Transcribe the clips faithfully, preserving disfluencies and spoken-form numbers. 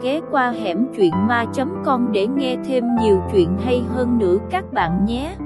ghé qua hẻm truyện ma chấm com để nghe thêm nhiều chuyện hay hơn nữa các bạn nhé.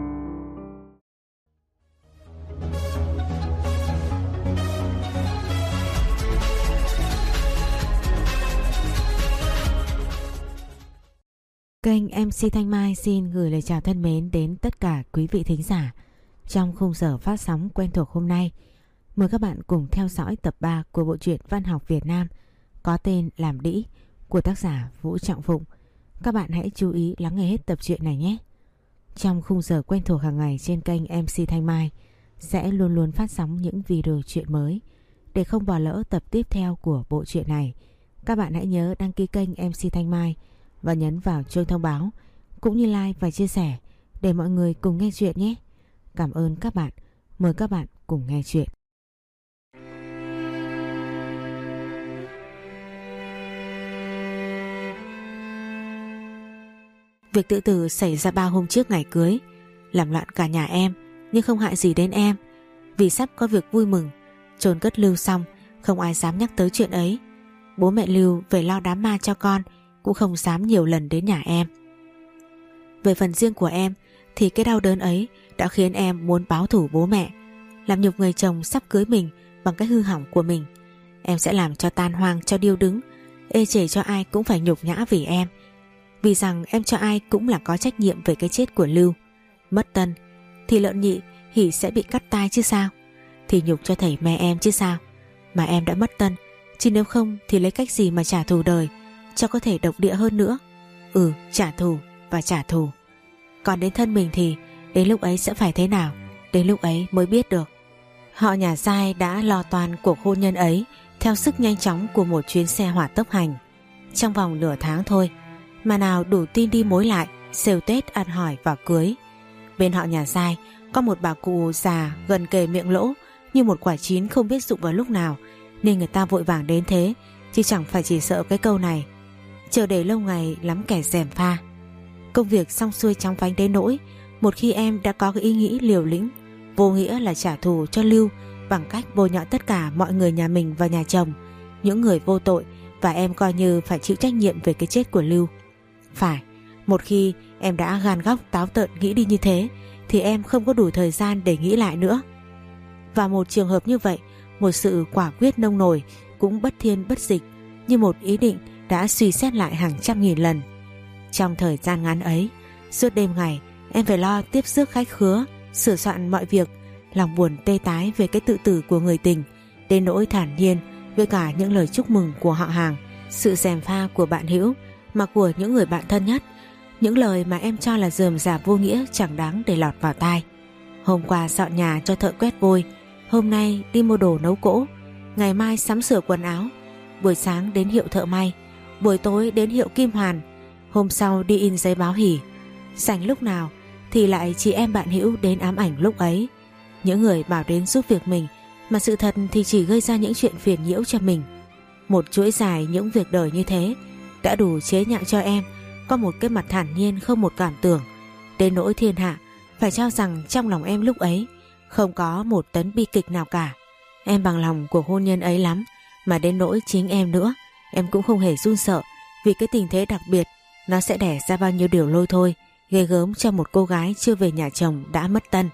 Kênh em xê Thanh Mai xin gửi lời chào thân mến đến tất cả quý vị thính giả. Trong khung giờ phát sóng quen thuộc hôm nay, mời các bạn cùng theo dõi tập ba của bộ truyện văn học Việt Nam có tên Làm Đĩ của tác giả Vũ Trọng Phụng. Các bạn hãy chú ý lắng nghe hết tập truyện này nhé. Trong khung giờ quen thuộc hàng ngày trên kênh em xê Thanh Mai sẽ luôn luôn phát sóng những video truyện mới. Để không bỏ lỡ tập tiếp theo của bộ truyện này, các bạn hãy nhớ đăng ký kênh em xê Thanh Mai và nhấn vào chuông thông báo cũng như like và chia sẻ để mọi người cùng nghe chuyện nhé. Cảm ơn các bạn. Mời các bạn cùng nghe chuyện. Việc tự tử xảy ra ba hôm trước ngày cưới, làm loạn cả nhà em, nhưng không hại gì đến em. Vì sắp có việc vui mừng, chôn cất Lưu xong, không ai dám nhắc tới chuyện ấy. Bố mẹ Lưu về lo đám ma cho con cũng không dám nhiều lần đến nhà em. Về phần riêng của em thì cái đau đớn ấy đã khiến em muốn báo thù bố mẹ, làm nhục người chồng sắp cưới mình bằng cái hư hỏng của mình. Em sẽ làm cho tan hoang, cho điêu đứng, ê chề cho ai cũng phải nhục nhã vì em. Vì rằng em cho ai cũng là có trách nhiệm về cái chết của Lưu. Mất Tân thì Lợn Nhị Hỉ sẽ bị cắt tai chứ sao, thì nhục cho thầy mẹ em chứ sao. Mà em đã mất Tân, chứ nếu không thì lấy cách gì mà trả thù đời cho có thể độc địa hơn nữa. Ừ, trả thù và trả thù. Còn đến thân mình thì đến lúc ấy sẽ phải thế nào, đến lúc ấy mới biết được. Họ nhà Giai đã lo toan cuộc hôn nhân ấy theo sức nhanh chóng của một chuyến xe hỏa tốc hành. Trong vòng nửa tháng thôi mà nào đủ tin đi mối lại, xều Tết ăn hỏi và cưới. Bên họ nhà Giai có một bà cụ già gần kề miệng lỗ như một quả chín không biết rụng vào lúc nào, nên người ta vội vàng đến thế, chứ chẳng phải chỉ sợ cái câu này chờ để lâu ngày lắm kẻ gièm pha. Công việc xong xuôi chóng vánh đến nỗi một khi em đã có cái ý nghĩ liều lĩnh vô nghĩa là trả thù cho Lưu bằng cách bôi nhọ tất cả mọi người nhà mình và nhà chồng, những người vô tội, và em coi như phải chịu trách nhiệm về cái chết của Lưu. Phải, một khi em đã gan góc táo tợn nghĩ đi như thế thì em không có đủ thời gian để nghĩ lại nữa. Và một trường hợp như vậy, một sự quả quyết nông nổi cũng bất thiên bất dịch như một ý định đã suy xét lại hàng trăm nghìn lần. Trong thời gian ngắn ấy, suốt đêm ngày em phải lo tiếp rước khách khứa, sửa soạn mọi việc, lòng buồn tê tái về cái tự tử của người tình, đến nỗi thản nhiên với cả những lời chúc mừng của họ hàng, sự gièm pha của bạn hữu mà của những người bạn thân nhất, những lời mà em cho là rườm rà vô nghĩa chẳng đáng để lọt vào tai. Hôm qua dọn nhà cho thợ quét vôi, hôm nay đi mua đồ nấu cỗ, ngày mai sắm sửa quần áo, buổi sáng đến hiệu thợ may, buổi tối đến hiệu kim hoàn, hôm sau đi in giấy báo hỉ. Rảnh lúc nào thì lại chị em bạn hữu đến ám ảnh lúc ấy, những người bảo đến giúp việc mình mà sự thật thì chỉ gây ra những chuyện phiền nhiễu cho mình. Một chuỗi dài những việc đời như thế đã đủ chế nhạo cho em có một cái mặt thản nhiên không một cảm tưởng, đến nỗi thiên hạ phải cho rằng trong lòng em lúc ấy không có một tấn bi kịch nào cả. Em bằng lòng cuộc hôn nhân ấy lắm, mà đến nỗi chính em nữa, em cũng không hề run sợ vì cái tình thế đặc biệt nó sẽ đẻ ra bao nhiêu điều lôi thôi ghê gớm cho một cô gái chưa về nhà chồng đã mất Tân.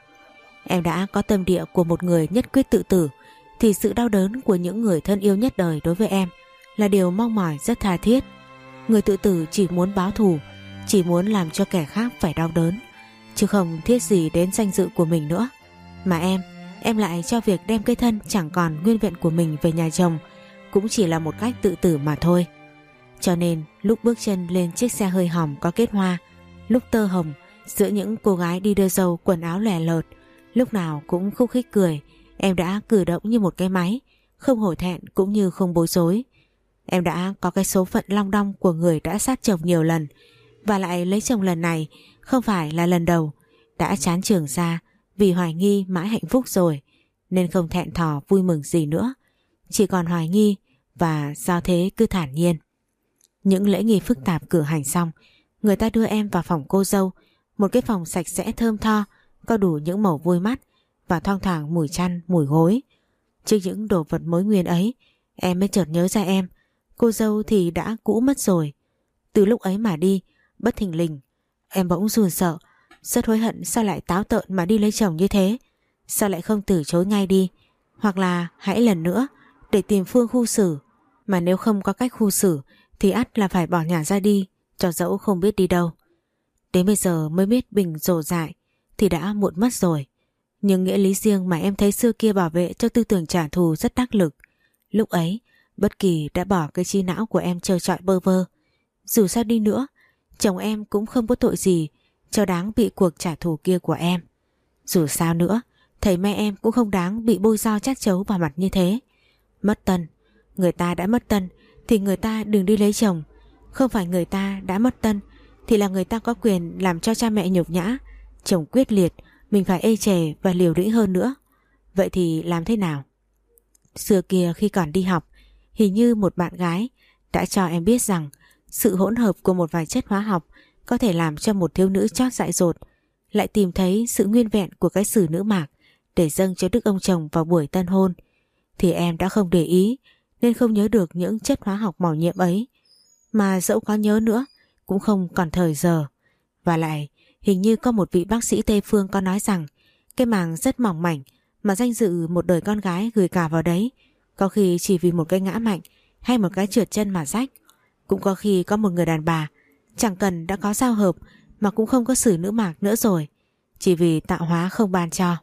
Em đã có tâm địa của một người nhất quyết tự tử, thì sự đau đớn của những người thân yêu nhất đời đối với em là điều mong mỏi rất tha thiết. Người tự tử chỉ muốn báo thù, chỉ muốn làm cho kẻ khác phải đau đớn, chứ không thiết gì đến danh dự của mình nữa. Mà em, em lại cho việc đem cái thân chẳng còn nguyên vẹn của mình về nhà chồng cũng chỉ là một cách tự tử mà thôi. Cho nên lúc bước chân lên chiếc xe hơi hỏng có kết hoa, lúc tơ hồng giữa những cô gái đi đưa dâu quần áo lẻ lợt, lúc nào cũng khúc khích cười, em đã cử động như một cái máy, không hổ thẹn cũng như không bối rối. Em đã có cái số phận long đong của người đã sát chồng nhiều lần, và lại lấy chồng lần này không phải là lần đầu, đã chán trường ra vì hoài nghi mãi hạnh phúc rồi, nên không thẹn thò vui mừng gì nữa, chỉ còn hoài nghi, và do thế cứ thản nhiên. Những lễ nghi phức tạp cử hành xong, người ta đưa em vào phòng cô dâu, một cái phòng sạch sẽ thơm tho, có đủ những màu vui mắt và thoang thoảng mùi chăn, mùi gối. Trước những đồ vật mới nguyên ấy, em mới chợt nhớ ra em cô dâu thì đã cũ mất rồi. Từ lúc ấy mà đi, bất thình lình, em bỗng run sợ, rất hối hận sao lại táo tợn mà đi lấy chồng như thế. Sao lại không từ chối ngay đi, hoặc là hãy lần nữa để tìm phương khu xử. Mà nếu không có cách khu xử thì ắt là phải bỏ nhà ra đi, cho dẫu không biết đi đâu. Đến bây giờ mới biết Bình rồ dại thì đã muộn mất rồi. Nhưng nghĩa lý riêng mà em thấy xưa kia bảo vệ cho tư tưởng trả thù rất đắc lực. Lúc ấy bất kỳ đã bỏ cái trí não của em trơ trọi bơ vơ. Dù sao đi nữa, chồng em cũng không có tội gì cho đáng bị cuộc trả thù kia của em. Dù sao nữa, thầy mẹ em cũng không đáng bị bôi dao chát chấu vào mặt như thế. Mất tân, người ta đã mất tân thì người ta đừng đi lấy chồng. Không phải người ta đã mất tân thì là người ta có quyền làm cho cha mẹ nhục nhã. Chồng quyết liệt, mình phải ê chề và liều lĩnh hơn nữa. Vậy thì làm thế nào? Xưa kia khi còn đi học, hình như một bạn gái đã cho em biết rằng sự hỗn hợp của một vài chất hóa học có thể làm cho một thiếu nữ chót dại dột lại tìm thấy sự nguyên vẹn của cái xử nữ mạc để dâng cho đức ông chồng vào buổi tân hôn. Thì em đã không để ý nên không nhớ được những chất hóa học màu nhiệm ấy. Mà dẫu có nhớ nữa cũng không còn thời giờ. Và lại hình như có một vị bác sĩ Tây Phương có nói rằng cái màng rất mỏng mảnh mà danh dự một đời con gái gửi cả vào đấy, có khi chỉ vì một cái ngã mạnh hay một cái trượt chân mà rách. Cũng có khi có một người đàn bà chẳng cần đã có giao hợp mà cũng không có xử nữ mạc nữa rồi, chỉ vì tạo hóa không ban cho.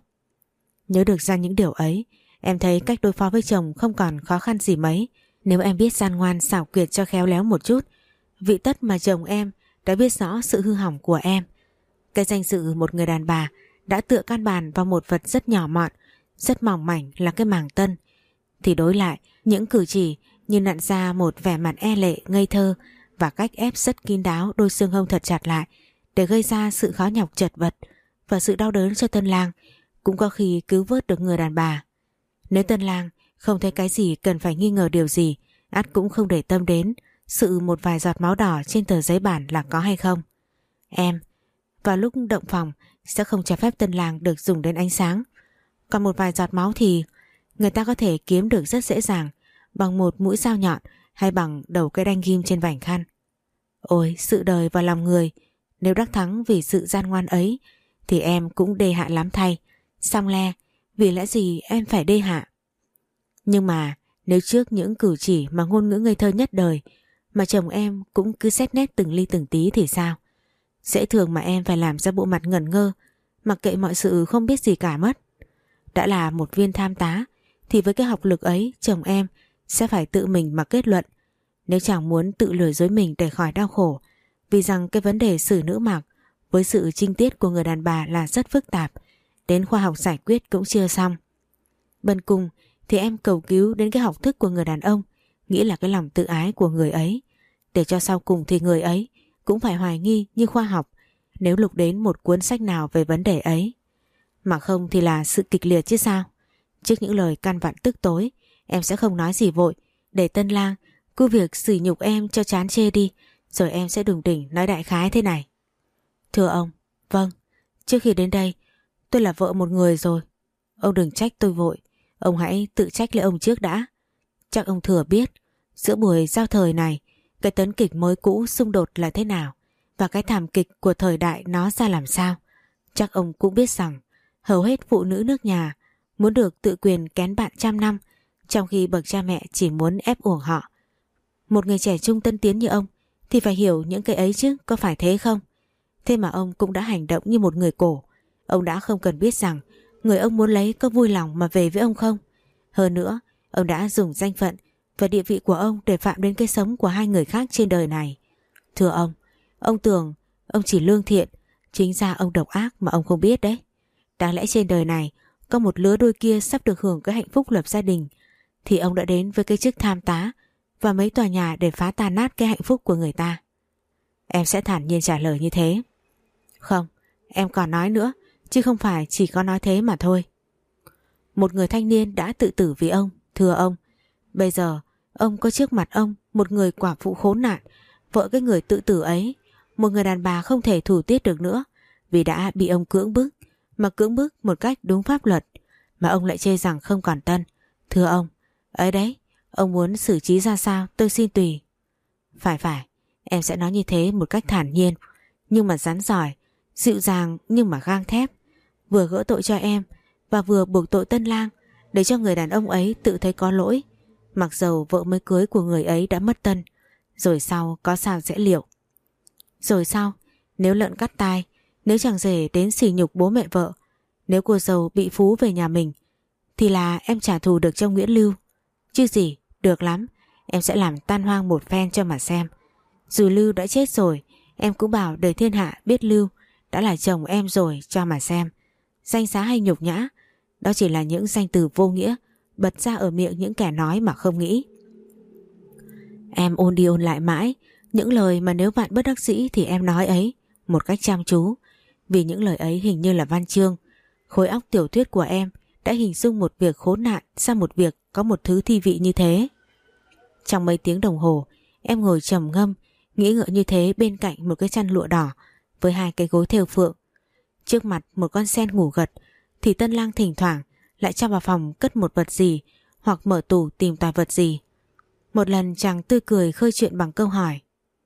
Nhớ được ra những điều ấy, em thấy cách đối phó với chồng không còn khó khăn gì mấy. Nếu em biết gian ngoan xảo quyệt cho khéo léo một chút, vị tất mà chồng em đã biết rõ sự hư hỏng của em. Cái danh dự một người đàn bà đã tựa căn bàn vào một vật rất nhỏ mọn, rất mỏng mảnh là cái màng tân, thì đối lại những cử chỉ như nặn ra một vẻ mặt e lệ ngây thơ và cách ép rất kín đáo đôi xương hông thật chặt lại để gây ra sự khó nhọc chật vật và sự đau đớn cho tân lang, cũng có khi cứu vớt được người đàn bà. Nếu tân lang không thấy cái gì cần phải nghi ngờ điều gì, ắt cũng không để tâm đến sự một vài giọt máu đỏ trên tờ giấy bản là có hay không. Em vào lúc động phòng sẽ không cho phép tân lang được dùng đến ánh sáng. Còn một vài giọt máu thì người ta có thể kiếm được rất dễ dàng bằng một mũi dao nhọn hay bằng đầu cây đanh ghim trên vành khăn. Ôi, sự đời và lòng người, nếu đắc thắng vì sự gian ngoan ấy thì em cũng đê hạ lắm thay. Xong le, vì lẽ gì em phải đê hạ? Nhưng mà nếu trước những cử chỉ mà ngôn ngữ ngây thơ nhất đời mà chồng em cũng cứ xét nét từng ly từng tí thì sao? Dễ thường mà em phải làm ra bộ mặt ngẩn ngơ, mặc kệ mọi sự không biết gì cả mất. Đã là một viên tham tá thì với cái học lực ấy chồng em sẽ phải tự mình mà kết luận. Nếu chẳng muốn tự lừa dối mình để khỏi đau khổ, vì rằng cái vấn đề xử nữ mạc với sự trinh tiết của người đàn bà là rất phức tạp, đến khoa học giải quyết cũng chưa xong. Bên cùng thì em cầu cứu đến cái học thức của người đàn ông, nghĩ là cái lòng tự ái của người ấy, để cho sau cùng thì người ấy cũng phải hoài nghi như khoa học nếu lục đến một cuốn sách nào về vấn đề ấy. Mà không thì là sự kịch liệt chứ sao. Trước những lời căn vặn tức tối, em sẽ không nói gì vội, để tân lang cứ việc sỉ nhục em cho chán chê đi, rồi em sẽ đùng đỉnh nói đại khái thế này. Thưa ông, vâng, trước khi đến đây tôi là vợ một người rồi. Ông đừng trách tôi vội, ông hãy tự trách lấy ông trước đã. Chắc ông thừa biết giữa buổi giao thời này cái tấn kịch mới cũ xung đột là thế nào và cái thảm kịch của thời đại nó ra làm sao. Chắc ông cũng biết rằng hầu hết phụ nữ nước nhà muốn được tự quyền kén bạn trăm năm, trong khi bậc cha mẹ chỉ muốn ép uổng họ. Một người trẻ trung tân tiến như ông thì phải hiểu những cái ấy chứ, có phải thế không? Thế mà ông cũng đã hành động như một người cổ. Ông đã không cần biết rằng người ông muốn lấy có vui lòng mà về với ông không. Hơn nữa, ông đã dùng danh phận và địa vị của ông để phạm đến cái sống của hai người khác trên đời này. Thưa ông, ông tưởng ông chỉ lương thiện, chính ra ông độc ác mà ông không biết đấy. Đáng lẽ trên đời này có một lứa đôi kia sắp được hưởng cái hạnh phúc lập gia đình, thì ông đã đến với cái chức tham tá và mấy tòa nhà để phá tan nát cái hạnh phúc của người ta. Em sẽ thản nhiên trả lời như thế. Không, em còn nói nữa, chứ không phải chỉ có nói thế mà thôi. Một người thanh niên đã tự tử vì ông, thưa ông. Bây giờ ông có trước mặt ông một người quả phụ khốn nạn, vợ cái người tự tử ấy, một người đàn bà không thể thủ tiết được nữa vì đã bị ông cưỡng bức, mà cưỡng bức một cách đúng pháp luật, mà ông lại chê rằng không còn tân. Thưa ông, ấy đấy, Ông muốn xử trí ra sao tôi xin tùy. Phải phải, em sẽ nói như thế một cách thản nhiên, nhưng mà rắn giỏi, dịu dàng nhưng mà gang thép. Vừa gỡ tội cho em và vừa buộc tội Tân Lang, để cho người đàn ông ấy tự thấy có lỗi. Mặc dầu vợ mới cưới của người ấy đã mất Tân, rồi sau có sao sẽ liệu. Rồi sau, nếu lợn cắt tai, nếu chàng rể đến sỉ nhục bố mẹ vợ, nếu cô dâu bị phú về nhà mình, thì là em trả thù được cho Nguyễn Lưu. Chứ gì, được lắm, em sẽ làm tan hoang một phen cho mà xem. Dù Lưu đã chết rồi, em cũng bảo để thiên hạ biết Lưu đã là chồng em rồi cho mà xem. Danh giá hay nhục nhã, đó chỉ là những danh từ vô nghĩa bật ra ở miệng những kẻ nói mà không nghĩ. Em ôn đi ôn lại mãi những lời mà nếu bạn bất đắc dĩ thì em nói ấy một cách chăm chú, vì những lời ấy hình như là văn chương. Khối óc tiểu thuyết của em đã hình dung một việc khốn nạn sang một việc có một thứ thi vị như thế. Trong mấy tiếng đồng hồ, em ngồi trầm ngâm, nghĩ ngợi như thế bên cạnh một cái chăn lụa đỏ với hai cái gối thêu phượng. Trước mặt một con sen ngủ gật, thì Tân Lang thỉnh thoảng lại cho vào phòng cất một vật gì hoặc mở tủ tìm tòi vật gì. Một lần chàng tươi cười khơi chuyện bằng câu hỏi: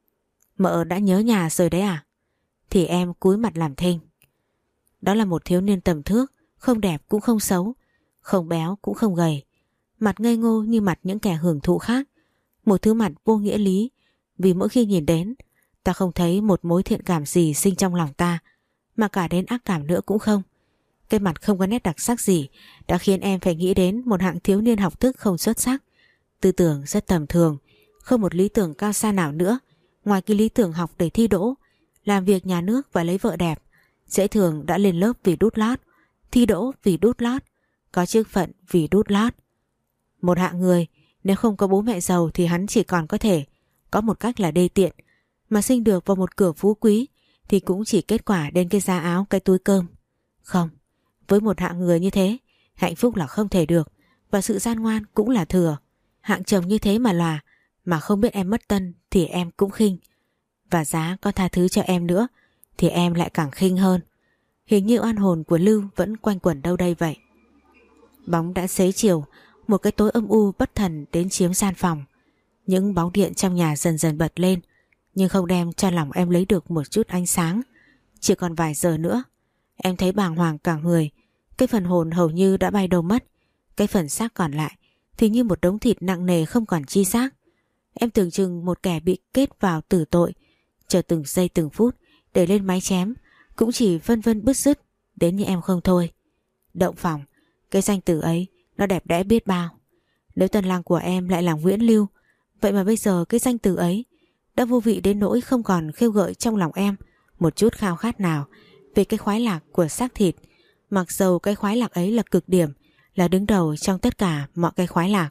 Mợ đã nhớ nhà rồi đấy à? Thì em cúi mặt làm thinh. Đó là một thiếu niên tầm thước, không đẹp cũng không xấu, không béo cũng không gầy, mặt ngây ngô như mặt những kẻ hưởng thụ khác. Một thứ mặt vô nghĩa lý, vì mỗi khi nhìn đến, ta không thấy một mối thiện cảm gì sinh trong lòng ta, mà cả đến ác cảm nữa cũng không. Cái mặt không có nét đặc sắc gì đã khiến em phải nghĩ đến một hạng thiếu niên học thức không xuất sắc, tư tưởng rất tầm thường, không một lý tưởng cao xa nào nữa ngoài cái lý tưởng học để thi đỗ, làm việc nhà nước và lấy vợ đẹp. Dễ thường đã lên lớp vì đút lót, thi đỗ vì đút lót, có chức phận vì đút lót. Một hạng người nếu không có bố mẹ giàu thì hắn chỉ còn có thể có một cách là đê tiện, mà sinh được vào một cửa phú quý thì cũng chỉ kết quả đến cái giá áo cái túi cơm. Không, với một hạng người như thế, hạnh phúc là không thể được, và sự gian ngoan cũng là thừa. Hạng chồng như thế mà lòa, mà không biết em mất Tân thì em cũng khinh, và giá có tha thứ cho em nữa thì em lại càng khinh hơn. Hình như oan hồn của Lưu vẫn quanh quẩn đâu đây vậy. Bóng đã xế chiều, một cái tối âm u bất thần đến chiếm gian phòng. Những bóng điện trong nhà dần dần bật lên, nhưng không đem cho lòng em lấy được một chút ánh sáng. Chỉ còn vài giờ nữa, em thấy bàng hoàng cả người. Cái phần hồn hầu như đã bay đâu mất, cái phần xác còn lại thì như một đống thịt nặng nề không còn chi xác. Em tưởng chừng một kẻ bị kết vào tử tội, chờ từng giây từng phút để lên máy chém cũng chỉ vân vân bứt rứt đến như em không thôi. Động phòng, cái danh từ ấy nó đẹp đẽ biết bao. Nếu Tân Lang của em lại là Nguyễn Lưu, vậy mà bây giờ cái danh từ ấy đã vô vị đến nỗi không còn khêu gợi trong lòng em một chút khao khát nào về cái khoái lạc của xác thịt, mặc dầu cái khoái lạc ấy là cực điểm, là đứng đầu trong tất cả mọi cái khoái lạc.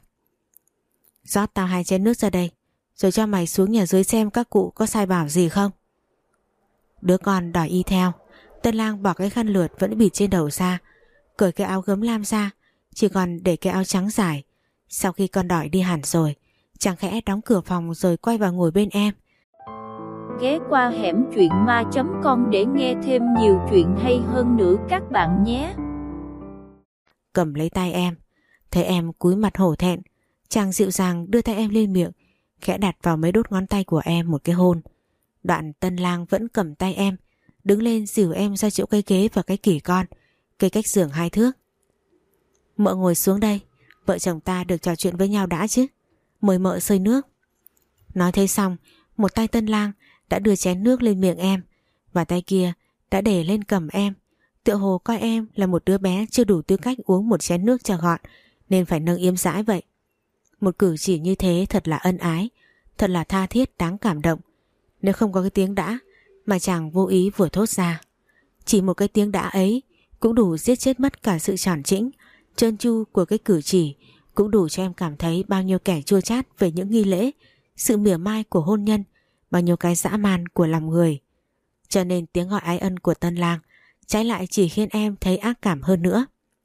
Rót tao hai chén nước ra đây, rồi cho mày xuống nhà dưới xem các cụ có sai bảo gì không. Đứa con đòi y theo. Tân Lang bỏ cái khăn lượt vẫn bịt trên đầu ra, cởi cái áo gấm lam ra, chỉ còn để cái áo trắng dài. Sau khi con đòi đi hẳn rồi, chàng khẽ đóng cửa phòng rồi quay vào ngồi bên em. Ghé qua hẻm truyện ma chấm com để nghe thêm nhiều chuyện hay hơn nữa các bạn nhé. Cầm lấy tay em, thấy em cúi mặt hổ thẹn, chàng dịu dàng đưa tay em lên miệng, khẽ đặt vào mấy đốt ngón tay của em một cái hôn. Đoạn Tân Lang vẫn cầm tay em, đứng lên dìu em ra chỗ cây ghế và cái kỷ con, cây cách giường hai thước. Mợ ngồi xuống đây, vợ chồng ta được trò chuyện với nhau đã chứ. Mời mợ xơi nước. Nói thế xong, một tay Tân Lang đã đưa chén nước lên miệng em, và tay kia đã để lên cầm em, tựa hồ coi em là một đứa bé chưa đủ tư cách uống một chén nước cho gọn, nên phải nâng yếm dãi vậy. Một cử chỉ như thế thật là ân ái, thật là tha thiết đáng cảm động. Nếu không có cái tiếng đã mà chàng vô ý vừa thốt ra, chỉ một cái tiếng đã ấy cũng đủ giết chết mất cả sự tròn chỉnh, trơn tru của cái cử chỉ, cũng đủ cho em cảm thấy bao nhiêu kẻ chua chát về những nghi lễ, sự mỉa mai của hôn nhân, bao nhiêu cái dã man của lòng người. Cho nên tiếng gọi ái ân của Tân Lang trái lại chỉ khiến em thấy ác cảm hơn nữa.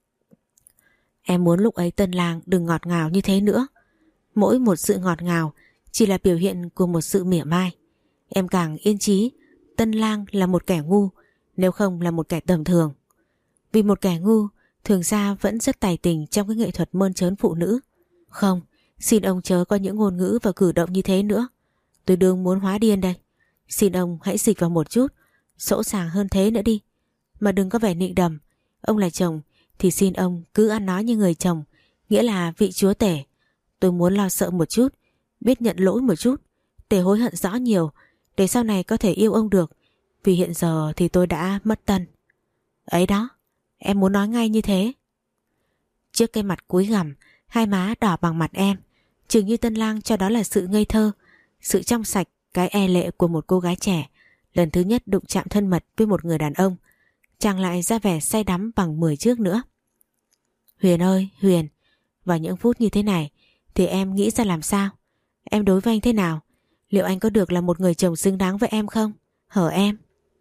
Em muốn lúc ấy Tân Lang đừng ngọt ngào như thế nữa. Mỗi một sự ngọt ngào chỉ là biểu hiện của một sự mỉa mai. Em càng yên chí Tân Lang là một kẻ ngu, nếu không là một kẻ tầm thường. Vì một kẻ ngu thường ra vẫn rất tài tình trong cái nghệ thuật mơn trớn phụ nữ. Không, Xin ông chớ có những ngôn ngữ và cử động như thế nữa. Tôi đương muốn hóa điên đây. Xin ông hãy dịch vào một chút, sỗ sàng hơn thế nữa đi. Mà đừng có vẻ nịnh đầm. Ông là chồng thì xin ông cứ ăn nói như người chồng, nghĩa là vị chúa tể. Tôi muốn lo sợ một chút, biết nhận lỗi một chút, để hối hận rõ nhiều, để sau này có thể yêu ông được. Vì hiện giờ thì tôi đã mất Tân. Ấy đó, em muốn nói ngay như thế. Trước cái mặt cúi gằm, hai má đỏ bằng mặt em, chừng như Tân Lang cho đó là sự ngây thơ, sự trong sạch, cái e lệ của một cô gái trẻ lần thứ nhất đụng chạm thân mật với một người đàn ông. Chàng lại ra vẻ say đắm bằng mười trước nữa. Huyền ơi Huyền, vào những phút như thế này thì em nghĩ ra làm sao? Em đối với anh thế nào? Liệu anh có được là một người chồng xứng đáng với em không? Hở em?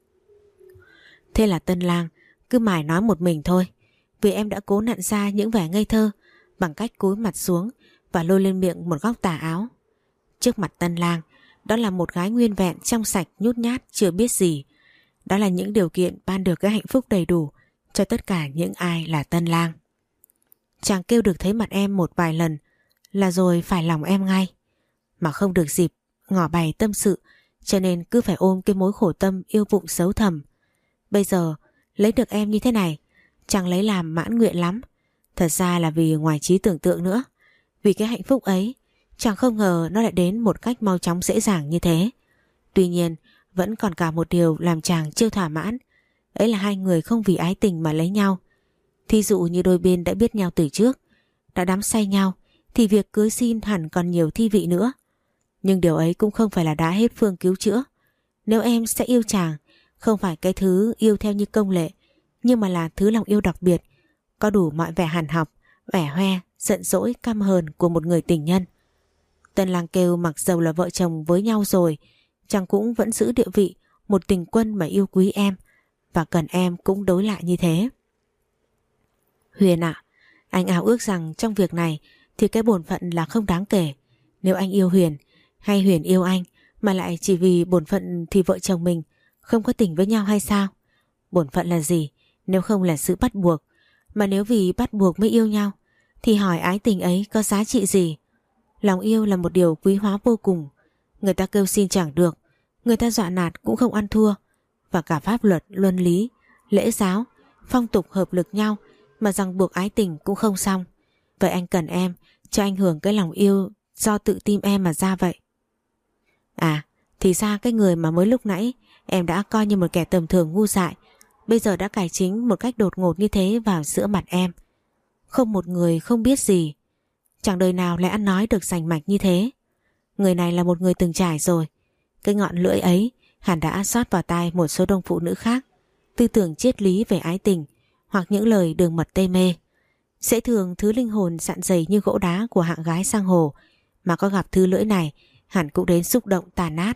Thế là Tân Lang cứ mải nói một mình thôi, vì em đã cố nặn ra những vẻ ngây thơ bằng cách cúi mặt xuống và lôi lên miệng một góc tà áo. Trước mặt Tân Lang, đó là một gái nguyên vẹn, trong sạch, nhút nhát, chưa biết gì. Đó là những điều kiện ban được cái hạnh phúc đầy đủ cho tất cả những ai là Tân Lang. Chàng kêu được thấy mặt em một vài lần là rồi phải lòng em ngay, mà không được dịp ngỏ bày tâm sự, cho nên cứ phải ôm cái mối khổ tâm yêu vụng xấu thầm. Bây giờ lấy được em như thế này, chàng lấy làm mãn nguyện lắm. Thật ra là vì ngoài trí tưởng tượng nữa. Vì cái hạnh phúc ấy, chàng không ngờ nó lại đến một cách mau chóng dễ dàng như thế. Tuy nhiên vẫn còn cả một điều làm chàng chưa thỏa mãn. Ấy là hai người không vì ái tình mà lấy nhau. Thí dụ như đôi bên đã biết nhau từ trước, đã đắm say nhau, thì việc cưới xin hẳn còn nhiều thi vị nữa. Nhưng điều ấy cũng không phải là đã hết phương cứu chữa. Nếu em sẽ yêu chàng, không phải cái thứ yêu theo như công lệ, nhưng mà là thứ lòng yêu đặc biệt, có đủ mọi vẻ hàn học, vẻ hoe, giận dỗi, căm hờn của một người tình nhân. Tân Lang kêu mặc dầu là vợ chồng với nhau rồi, chàng cũng vẫn giữ địa vị một tình quân mà yêu quý em, và cần em cũng đối lại như thế. Huyền ạ, anh ảo ước rằng trong việc này thì cái bổn phận là không đáng kể. Nếu anh yêu Huyền hay Huyền yêu anh mà lại chỉ vì bổn phận thì vợ chồng mình không có tình với nhau hay sao? Bổn phận là gì nếu không là sự bắt buộc? Mà nếu vì bắt buộc mới yêu nhau thì hỏi ái tình ấy có giá trị gì? Lòng yêu là một điều quý hóa vô cùng. Người ta kêu xin chẳng được, người ta dọa nạt cũng không ăn thua. Và cả pháp luật, luân lý, lễ giáo, phong tục hợp lực nhau mà rằng buộc ái tình cũng không xong. Vậy anh cần em cho anh hưởng cái lòng yêu do tự tim em mà ra vậy. À, thì ra cái người mà mới lúc nãy em đã coi như một kẻ tầm thường ngu dại, bây giờ đã cải chính một cách đột ngột như thế vào giữa mặt em. Không một người không biết gì, chẳng đời nào lại ăn nói được rành mạch như thế. Người này là một người từng trải rồi. Cái ngọn lưỡi ấy hẳn đã xót vào tai một số đông phụ nữ khác tư tưởng triết lý về ái tình hoặc những lời đường mật tê mê. Dễ thường thứ linh hồn sạn dày như gỗ đá của hạng gái sang hồ mà có gặp thứ lưỡi này hẳn cũng đến xúc động tàn nát.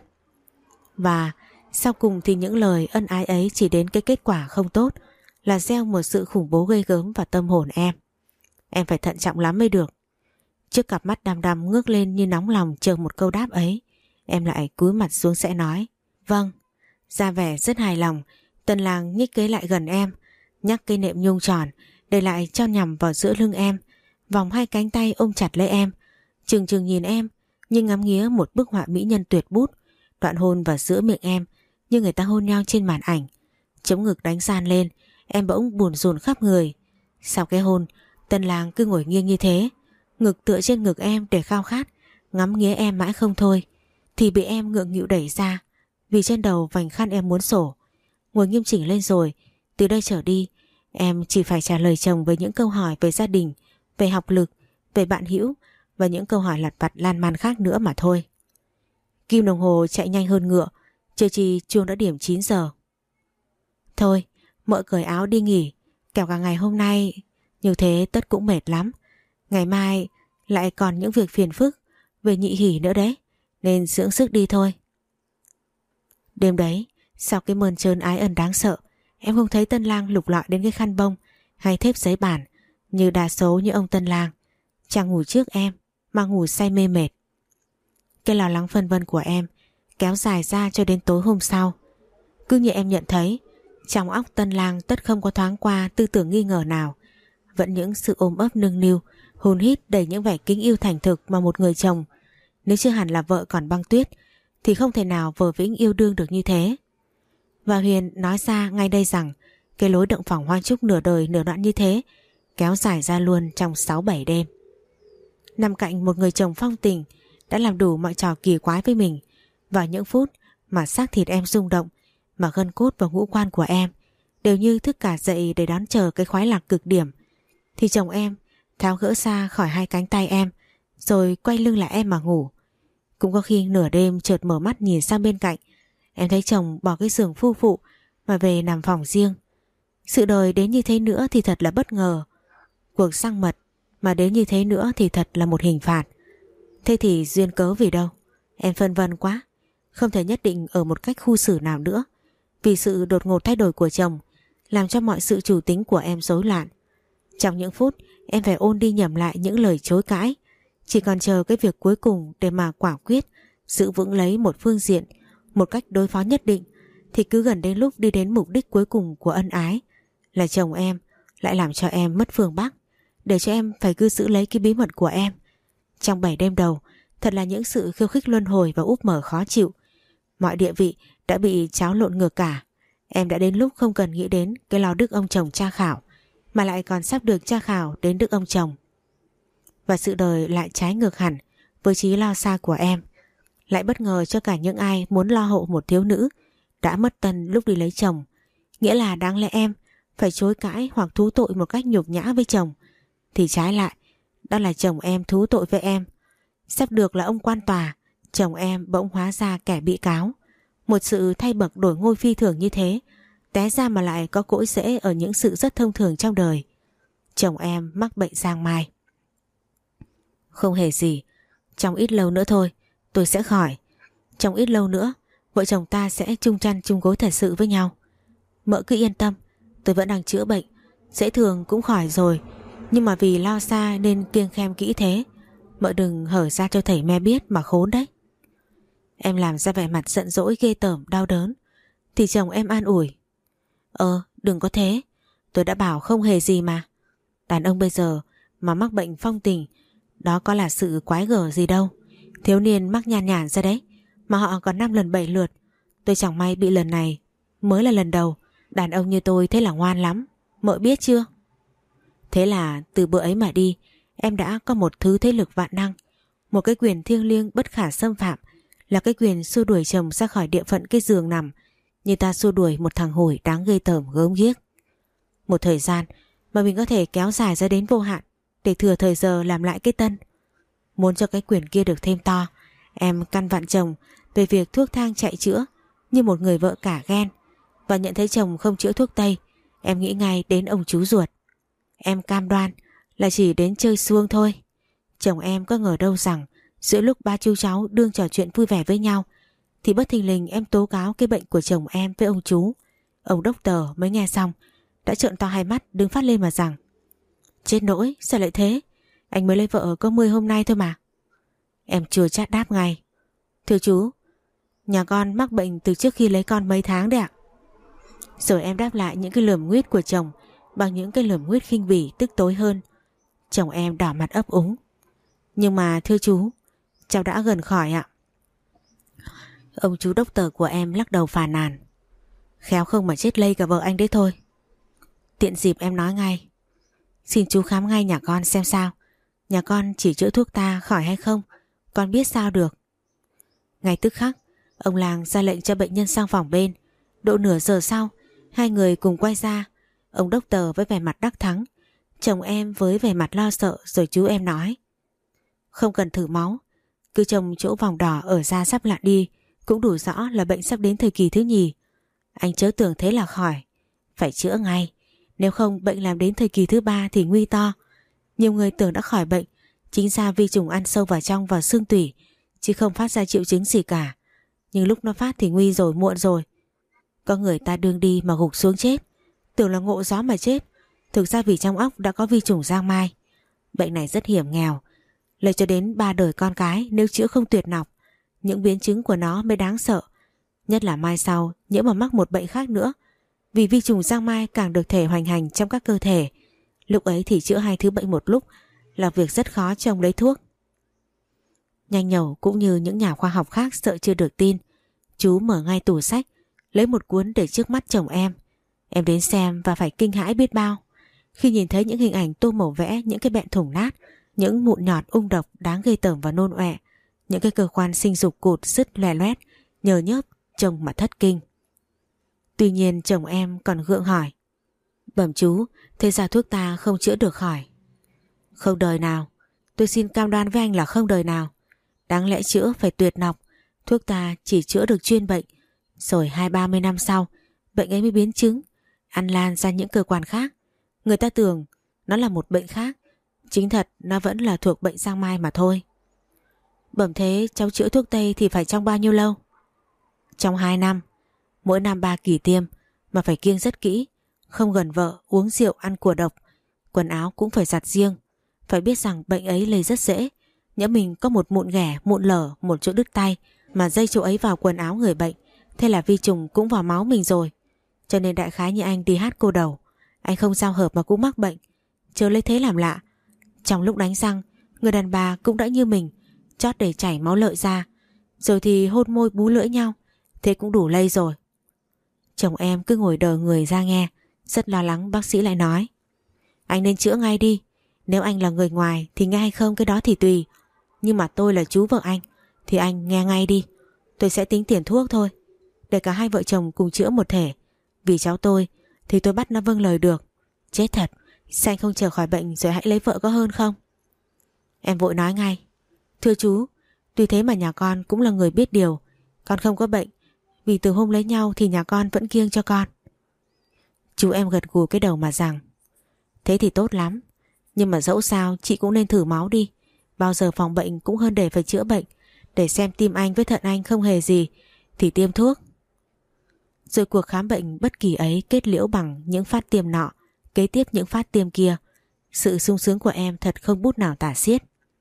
Và sau cùng thì những lời ân ái ấy chỉ đến cái kết quả không tốt, là gieo một sự khủng bố ghê gớm vào tâm hồn em. Em phải thận trọng lắm mới được. Trước cặp mắt đăm đăm ngước lên như nóng lòng chờ một câu đáp ấy, em lại cúi mặt xuống sẽ nói vâng. Ra vẻ rất hài lòng, Tân Lang nhích kế lại gần em, nhắc cây nệm nhung tròn để lại cho nhằm vào giữa lưng em, vòng hai cánh tay ôm chặt lấy em, trừng trừng nhìn em như ngắm nghía một bức họa mỹ nhân tuyệt bút. Đoạn hôn vào giữa miệng em như người ta hôn nhau trên màn ảnh. Chống ngực đánh gian lên, em bỗng buồn rùn khắp người. Sau cái hôn, Tân Lang cứ ngồi nghiêng như thế, ngực tựa trên ngực em để khao khát, ngắm nghía em mãi không thôi, thì bị em ngượng nghịu đẩy ra, vì trên đầu vành khăn em muốn sổ. Ngồi nghiêm chỉnh lên rồi, từ đây trở đi em chỉ phải trả lời chồng với những câu hỏi về gia đình, về học lực, về bạn hữu và những câu hỏi lặt vặt lan man khác nữa mà thôi. Kim đồng hồ chạy nhanh hơn ngựa, chưa chi chuông đã điểm chín giờ. Thôi, mợ cởi áo đi nghỉ, kẻo cả ngày hôm nay như thế tất cũng mệt lắm. Ngày mai lại còn những việc phiền phức về nhị hỉ nữa đấy, nên dưỡng sức đi thôi. Đêm đấy, sau cái mơn trớn ái ân đáng sợ, em không thấy Tân Lang lục lọi đến cái khăn bông hay thép giấy bản như đa số như ông Tân Lang. Chàng ngủ trước em mà ngủ say mê mệt. Cái lo lắng phân vân của em kéo dài ra cho đến tối hôm sau. Cứ như em nhận thấy trong óc Tân Lang tất không có thoáng qua tư tưởng nghi ngờ nào, vẫn những sự ôm ấp nâng niu, hôn hít đầy những vẻ kính yêu thành thực mà một người chồng, nếu chưa hẳn là vợ còn băng tuyết, thì không thể nào vờ vĩnh yêu đương được như thế. Và Huyền nói ra ngay đây rằng cái lối động phòng Hoa Trúc nửa đời nửa đoạn như thế kéo dài ra luôn trong sáu bảy đêm. Nằm cạnh một người chồng phong tình đã làm đủ mọi trò kỳ quái với mình. Vào những phút mà xác thịt em rung động, mà gân cốt và ngũ quan của em đều như thức cả dậy để đón chờ cái khoái lạc cực điểm, thì chồng em tháo gỡ xa khỏi hai cánh tay em, rồi quay lưng lại em mà ngủ. Cũng có khi nửa đêm chợt mở mắt nhìn sang bên cạnh, em thấy chồng bỏ cái giường phu phụ mà về nằm phòng riêng. Sự đời đến như thế nữa thì thật là bất ngờ. Cuộc sang mật mà đến như thế nữa thì thật là một hình phạt. Thế thì duyên cớ vì đâu? Em phân vân quá, không thể nhất định ở một cách khu xử nào nữa, vì sự đột ngột thay đổi của chồng làm cho mọi sự chủ tính của em rối loạn. Trong những phút em phải ôn đi nhẩm lại những lời chối cãi, chỉ còn chờ cái việc cuối cùng để mà quả quyết giữ vững lấy một phương diện, một cách đối phó nhất định, thì cứ gần đến lúc đi đến mục đích cuối cùng của ân ái là chồng em lại làm cho em mất phương Bắc, để cho em phải cứ giữ lấy cái bí mật của em. Trong bảy đêm đầu thật là những sự khiêu khích luân hồi và úp mở khó chịu. Mọi địa vị đã bị tráo lộn ngược cả. Em đã đến lúc không cần nghĩ đến cái lò đức ông chồng tra khảo, mà lại còn sắp được tra khảo đến đức ông chồng. Và sự đời lại trái ngược hẳn với trí lo xa của em, lại bất ngờ cho cả những ai muốn lo hộ một thiếu nữ đã mất tân lúc đi lấy chồng. Nghĩa là đáng lẽ em phải chối cãi hoặc thú tội một cách nhục nhã với chồng, thì trái lại đó là chồng em thú tội với em. Sắp được là ông quan tòa, chồng em bỗng hóa ra kẻ bị cáo. Một sự thay bậc đổi ngôi phi thường như thế, té ra mà lại có cỗi rễ ở những sự rất thông thường trong đời. Chồng em mắc bệnh giang mai. Không hề gì, trong ít lâu nữa thôi tôi sẽ khỏi. Trong ít lâu nữa vợ chồng ta sẽ chung chăn chung gối thật sự với nhau. Mợ cứ yên tâm, tôi vẫn đang chữa bệnh, dễ thường cũng khỏi rồi, nhưng mà vì lo xa nên kiêng khem kỹ thế. Mợ đừng hở ra cho thầy me biết mà khốn đấy. Em làm ra vẻ mặt giận dỗi ghê tởm đau đớn, thì chồng em an ủi: Ờ đừng có thế, tôi đã bảo không hề gì mà. Đàn ông bây giờ mà mắc bệnh phong tình, đó có là sự quái gở gì đâu. Thiếu niên mắc nhan nhản ra đấy, mà họ còn năm lần bảy lượt. Tôi chẳng may bị lần này mới là lần đầu. Đàn ông như tôi thế là ngoan lắm, mợ biết chưa? Thế là từ bữa ấy mà đi, em đã có một thứ thế lực vạn năng, một cái quyền thiêng liêng bất khả xâm phạm, là cái quyền xua đuổi chồng ra khỏi địa phận cái giường nằm, như ta xua đuổi một thằng hủi đáng ghê tởm gớm ghiếc. Một thời gian mà mình có thể kéo dài ra đến vô hạn, để thừa thời giờ làm lại cái tân. Muốn cho cái quyền kia được thêm to, em căn vặn chồng về việc thuốc thang chạy chữa như một người vợ cả ghen. Và nhận thấy chồng không chữa thuốc tây, em nghĩ ngay đến ông chú ruột. Em cam đoan là chỉ đến chơi xuông thôi. Chồng em có ngờ đâu rằng giữa lúc ba chú cháu đương trò chuyện vui vẻ với nhau, thì bất thình lình em tố cáo cái bệnh của chồng em với ông chú. Ông đốc tờ mới nghe xong đã trợn to hai mắt đứng phát lên mà rằng: Chết nỗi, sao lại thế? Anh mới lấy vợ có mười hôm nay thôi mà. Em chua chát đáp ngay: Thưa chú, nhà con mắc bệnh từ trước khi lấy con mấy tháng đấy ạ. Rồi em đáp lại những cái lườm nguýt của chồng bằng những cái lườm nguýt khinh bỉ tức tối hơn. Chồng em đỏ mặt ấp úng: Nhưng mà thưa chú, cháu đã gần khỏi ạ. Ông chú đốc tờ của em lắc đầu phàn nàn: Khéo không mà chết lây cả vợ anh đấy thôi. Tiện dịp em nói ngay: Xin chú khám ngay nhà con xem sao. Nhà con chỉ chữa thuốc ta khỏi hay không, con biết sao được. Ngay tức khắc, ông làng ra lệnh cho bệnh nhân sang phòng bên. Độ nửa giờ sau, hai người cùng quay ra. Ông đốc tờ với vẻ mặt đắc thắng, chồng em với vẻ mặt lo sợ. Rồi chú em nói: Không cần thử máu, cứ trông chỗ vòng đỏ ở da sắp lặn đi cũng đủ rõ là bệnh sắp đến thời kỳ thứ nhì. Anh chớ tưởng thế là khỏi, phải chữa ngay, nếu không bệnh làm đến thời kỳ thứ ba thì nguy to. Nhiều người tưởng đã khỏi bệnh, chính ra vi trùng ăn sâu vào trong vào xương tủy, chứ không phát ra triệu chứng gì cả. Nhưng lúc nó phát thì nguy rồi, muộn rồi. Có người ta đương đi mà gục xuống chết, tưởng là ngộ gió mà chết, thực ra vì trong óc đã có vi trùng giang mai. Bệnh này rất hiểm nghèo, lấy cho đến ba đời con cái nếu chữa không tuyệt nọc. Những biến chứng của nó mới đáng sợ, nhất là mai sau nhỡ mà mắc một bệnh khác nữa, vì vi trùng giang mai càng được thể hoành hành trong các cơ thể, Lúc ấy thì chữa hai thứ bệnh một lúc là việc rất khó cho ông lấy thuốc. Nhanh nhẩu cũng như những nhà khoa học khác sợ chưa được tin, chú mở ngay tủ sách, lấy một cuốn để trước mắt chồng em. Em đến xem và phải kinh hãi biết bao khi nhìn thấy những hình ảnh tô màu vẽ những cái bẹn thủng nát, những mụn nhọt ung độc đáng ghê tởm và nôn ọe, những cái cơ quan sinh dục cụt sứt loè loét, nhờ nhớp, trông mà thất kinh. Tuy nhiên chồng em còn gượng hỏi: Bẩm chú, thế ra thuốc ta không chữa được khỏi? Không đời nào, tôi xin cam đoan với anh là không đời nào. Đáng lẽ chữa phải tuyệt nọc, thuốc ta chỉ chữa được chuyên bệnh, rồi hai ba mươi năm sau bệnh ấy mới biến chứng, ăn lan ra những cơ quan khác. Người ta tưởng nó là một bệnh khác, chính thật nó vẫn là thuộc bệnh giang mai mà thôi. Bẩm thế cháu chữa thuốc tây thì phải trong bao nhiêu lâu? Trong hai năm, mỗi năm ba kỳ tiêm, mà phải kiêng rất kỹ, không gần vợ, uống rượu, ăn của độc, quần áo cũng phải giặt riêng. Phải biết rằng bệnh ấy lây rất dễ, nhỡ mình có một mụn ghẻ, mụn lở, một chỗ đứt tay mà dây chỗ ấy vào quần áo người bệnh, thế là vi trùng cũng vào máu mình rồi. Cho nên đại khái như anh đi hát cô đầu, anh không giao hợp mà cũng mắc bệnh, chớ lấy thế làm lạ. Trong lúc đánh răng, người đàn bà cũng đã như mình, chót để chảy máu lợi ra, rồi thì hôn môi bú lưỡi nhau, thế cũng đủ lây rồi. Chồng em cứ ngồi đờ người ra nghe, rất lo lắng. Bác sĩ lại nói: Anh nên chữa ngay đi. Nếu anh là người ngoài thì nghe hay không cái đó thì tùy, nhưng mà tôi là chú vợ anh thì anh nghe ngay đi. Tôi sẽ tính tiền thuốc thôi, để cả hai vợ chồng cùng chữa một thể. Vì cháu tôi thì tôi bắt nó vâng lời được. Chết thật, sao anh không chờ khỏi bệnh rồi hãy lấy vợ có hơn không? Em vội nói ngay: Thưa chú, tuy thế mà nhà con cũng là người biết điều, con không có bệnh, vì từ hôm lấy nhau thì nhà con vẫn kiêng cho con. Chú em gật gù cái đầu mà rằng: Thế thì tốt lắm, nhưng mà dẫu sao chị cũng nên thử máu đi. Bao giờ phòng bệnh cũng hơn để phải chữa bệnh, để xem tim anh với thận anh không hề gì thì tiêm thuốc. Rồi cuộc khám bệnh bất kỳ ấy kết liễu bằng những phát tiêm nọ, kế tiếp những phát tiêm kia. Sự sung sướng của em thật không bút nào tả xiết.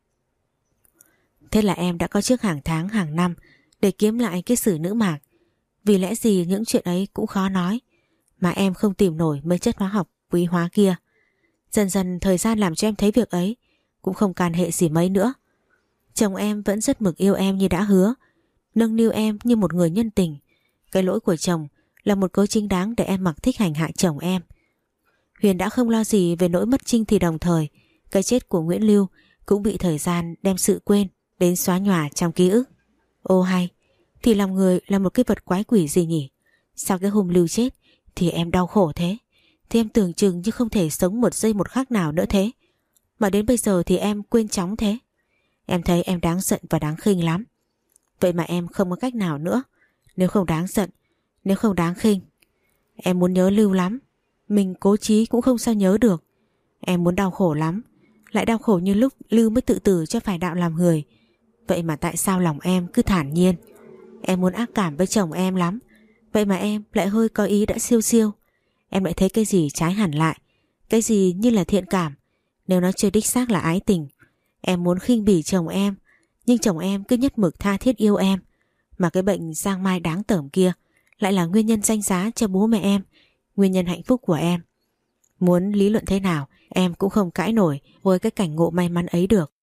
Thế là em đã có trước hàng tháng hàng năm để kiếm lại cái sử nữ mạc. Vì lẽ gì những chuyện ấy cũng khó nói mà em không tìm nổi mấy chất hóa học quý hóa kia. Dần dần thời gian làm cho em thấy việc ấy cũng không can hệ gì mấy nữa. Chồng em vẫn rất mực yêu em như đã hứa, nâng niu em như một người nhân tình. Cái lỗi của chồng là một cớ chính đáng để em mặc thích hành hạ chồng em. Huyền đã không lo gì về nỗi mất Trinh, thì đồng thời cái chết của Nguyễn Lưu cũng bị thời gian đem sự quên đến xóa nhòa trong ký ức. Ô hay, thì lòng người là một cái vật quái quỷ gì nhỉ? Sao cái hôm Lưu chết thì em đau khổ thế, thì em tưởng chừng như không thể sống một giây một khắc nào nữa thế, mà đến bây giờ thì em quên chóng thế. Em thấy em đáng giận và đáng khinh lắm. Vậy mà em không có cách nào nữa. Nếu không đáng giận, nếu không đáng khinh, em muốn nhớ Lưu lắm, mình cố chí cũng không sao nhớ được. Em muốn đau khổ lắm, lại đau khổ như lúc Lưu mới tự tử cho phải đạo làm người. Vậy mà tại sao lòng em cứ thản nhiên? Em muốn ác cảm với chồng em lắm, vậy mà em lại hơi có ý đã siêu siêu. Em lại thấy cái gì trái hẳn lại, cái gì như là thiện cảm, nếu nó chưa đích xác là ái tình. Em muốn khinh bỉ chồng em, nhưng chồng em cứ nhất mực tha thiết yêu em. Mà cái bệnh giang mai đáng tởm kia lại là nguyên nhân danh giá cho bố mẹ em, nguyên nhân hạnh phúc của em. Muốn lý luận thế nào em cũng không cãi nổi với cái cảnh ngộ may mắn ấy được.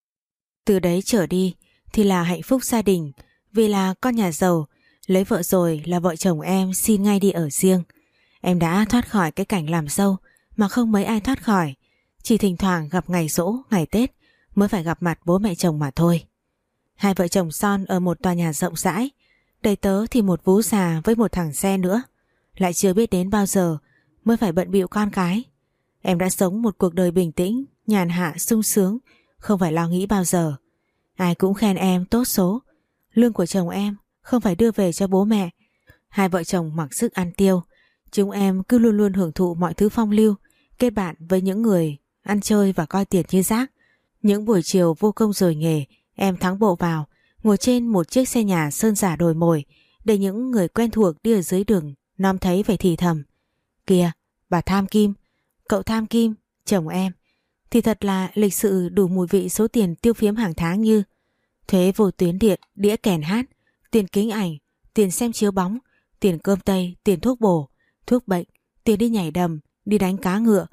Từ đấy trở đi thì là hạnh phúc gia đình, vì là con nhà giàu, lấy vợ rồi là vợ chồng em xin ngay đi ở riêng. Em đã thoát khỏi cái cảnh làm dâu mà không mấy ai thoát khỏi, chỉ thỉnh thoảng gặp ngày giỗ, ngày Tết mới phải gặp mặt bố mẹ chồng mà thôi. Hai vợ chồng son ở một tòa nhà rộng rãi, đầy tớ thì một vú già với một thằng xe nữa, lại chưa biết đến bao giờ mới phải bận bịu con cái. Em đã sống một cuộc đời bình tĩnh, nhàn hạ, sung sướng, không phải lo nghĩ bao giờ. Ai cũng khen em tốt số. Lương của chồng em không phải đưa về cho bố mẹ. Hai vợ chồng mặc sức ăn tiêu, chúng em cứ luôn luôn hưởng thụ mọi thứ phong lưu, kết bạn với những người ăn chơi và coi tiền như rác. Những buổi chiều vô công rồi nghề, em thắng bộ vào, ngồi trên một chiếc xe nhà sơn giả đồi mồi, để những người quen thuộc đi ở dưới đường nom thấy phải thì thầm: Kìa, bà Tham Kim, cậu Tham Kim, chồng em. Thì thật là lịch sự đủ mùi vị số tiền tiêu phiếm hàng tháng như thuế vô tuyến điện, đĩa kèn hát, tiền kính ảnh, tiền xem chiếu bóng, tiền cơm tây, tiền thuốc bổ, thuốc bệnh, tiền đi nhảy đầm, đi đánh cá ngựa,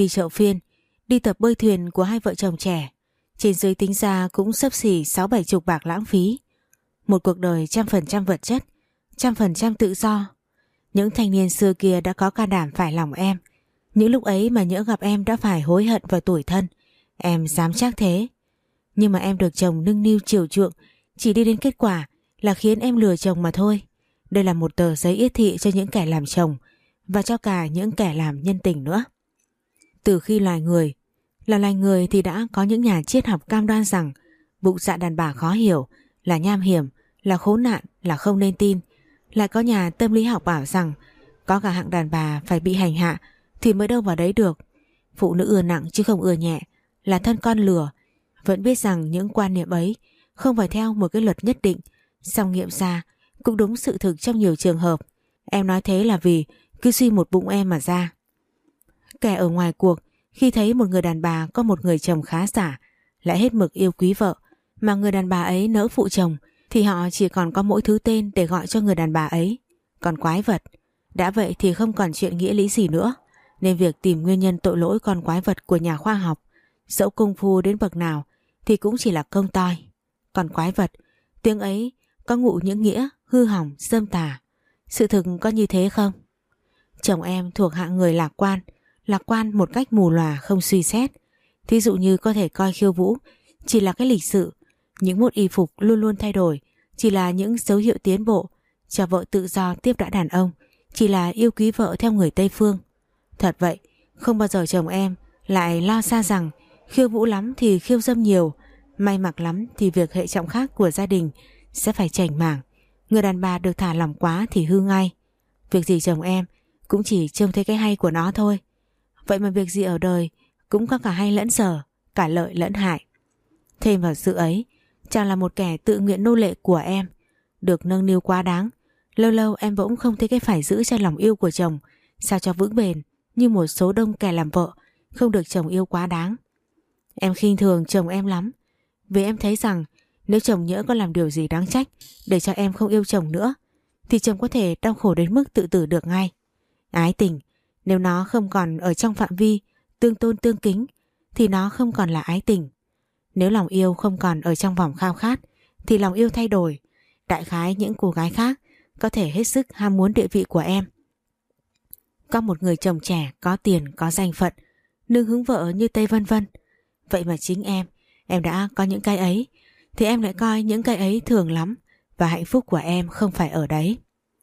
đi chợ phiên, đi tập bơi thuyền của hai vợ chồng trẻ. Trên dưới tính ra cũng xấp xỉ sáu bảy chục bạc lãng phí. Một cuộc đời trăm phần trăm vật chất, trăm phần trăm tự do. Những thanh niên xưa kia đã có can đảm phải lòng em. Những lúc ấy mà nhỡ gặp em đã phải hối hận và tủi thân. Em dám chắc thế. Nhưng mà em được chồng nâng niu chiều chuộng, chỉ đi đến kết quả là khiến em lừa chồng mà thôi. Đây là một tờ giấy yết thị cho những kẻ làm chồng và cho cả những kẻ làm nhân tình nữa. Từ khi loài người là loài người thì đã có những nhà triết học cam đoan rằng bụng dạ đàn bà khó hiểu, là nham hiểm, là khốn nạn, là không nên tin. Lại có nhà tâm lý học bảo rằng có cả hạng đàn bà phải bị hành hạ thì mới đâu vào đấy được. Phụ nữ ưa nặng chứ không ưa nhẹ, là thân con lừa. Vẫn biết rằng những quan niệm ấy không phải theo một cái luật nhất định, song nghiệm ra cũng đúng sự thực trong nhiều trường hợp. Em nói thế là vì cứ suy một bụng em mà ra. Kẻ ở ngoài cuộc khi thấy một người đàn bà có một người chồng khá giả, lại hết mực yêu quý vợ, mà người đàn bà ấy nỡ phụ chồng, thì họ chỉ còn có mỗi thứ tên để gọi cho người đàn bà ấy. Còn quái vật. Đã vậy thì không còn chuyện nghĩa lý gì nữa. Nên việc tìm nguyên nhân tội lỗi con quái vật của nhà khoa học, dẫu công phu đến bậc nào, thì cũng chỉ là công toi. Còn quái vật, tiếng ấy có ngụ những nghĩa hư hỏng, xâm tà. Sự thực có như thế không? Chồng em thuộc hạng người lạc quan, lạc quan một cách mù lòa không suy xét. Thí dụ như có thể coi khiêu vũ chỉ là cái lịch sự, những mốt y phục luôn luôn thay đổi chỉ là những dấu hiệu tiến bộ, cho vợ tự do tiếp đãi đàn ông chỉ là yêu quý vợ theo người Tây Phương. Thật vậy, không bao giờ chồng em lại lo xa rằng khiêu vũ lắm thì khiêu dâm nhiều, may mặc lắm thì việc hệ trọng khác của gia đình sẽ phải chảnh mảng. Người đàn bà được thả lỏng quá thì hư ngay. Việc gì chồng em cũng chỉ trông thấy cái hay của nó thôi. Vậy mà việc gì ở đời cũng có cả hay lẫn dở, cả lợi lẫn hại. Thêm vào sự ấy, chàng là một kẻ tự nguyện nô lệ của em, được nâng niu quá đáng. Lâu lâu em bỗng không thấy cái phải giữ cho lòng yêu của chồng sao cho vững bền như một số đông kẻ làm vợ không được chồng yêu quá đáng. Em khinh thường chồng em lắm, vì em thấy rằng nếu chồng nhỡ có làm điều gì đáng trách để cho em không yêu chồng nữa, thì chồng có thể đau khổ đến mức tự tử được ngay. Ái tình, nếu nó không còn ở trong phạm vi tương tôn tương kính thì nó không còn là ái tình. Nếu lòng yêu không còn ở trong vòng khao khát thì lòng yêu thay đổi. Đại khái những cô gái khác có thể hết sức ham muốn địa vị của em. Có một người chồng trẻ, có tiền, có danh phận, nương hứng vợ như Tây vân vân. Vậy mà chính em, em đã có những cái ấy, thì em lại coi những cái ấy thường lắm, và hạnh phúc của em không phải ở đấy.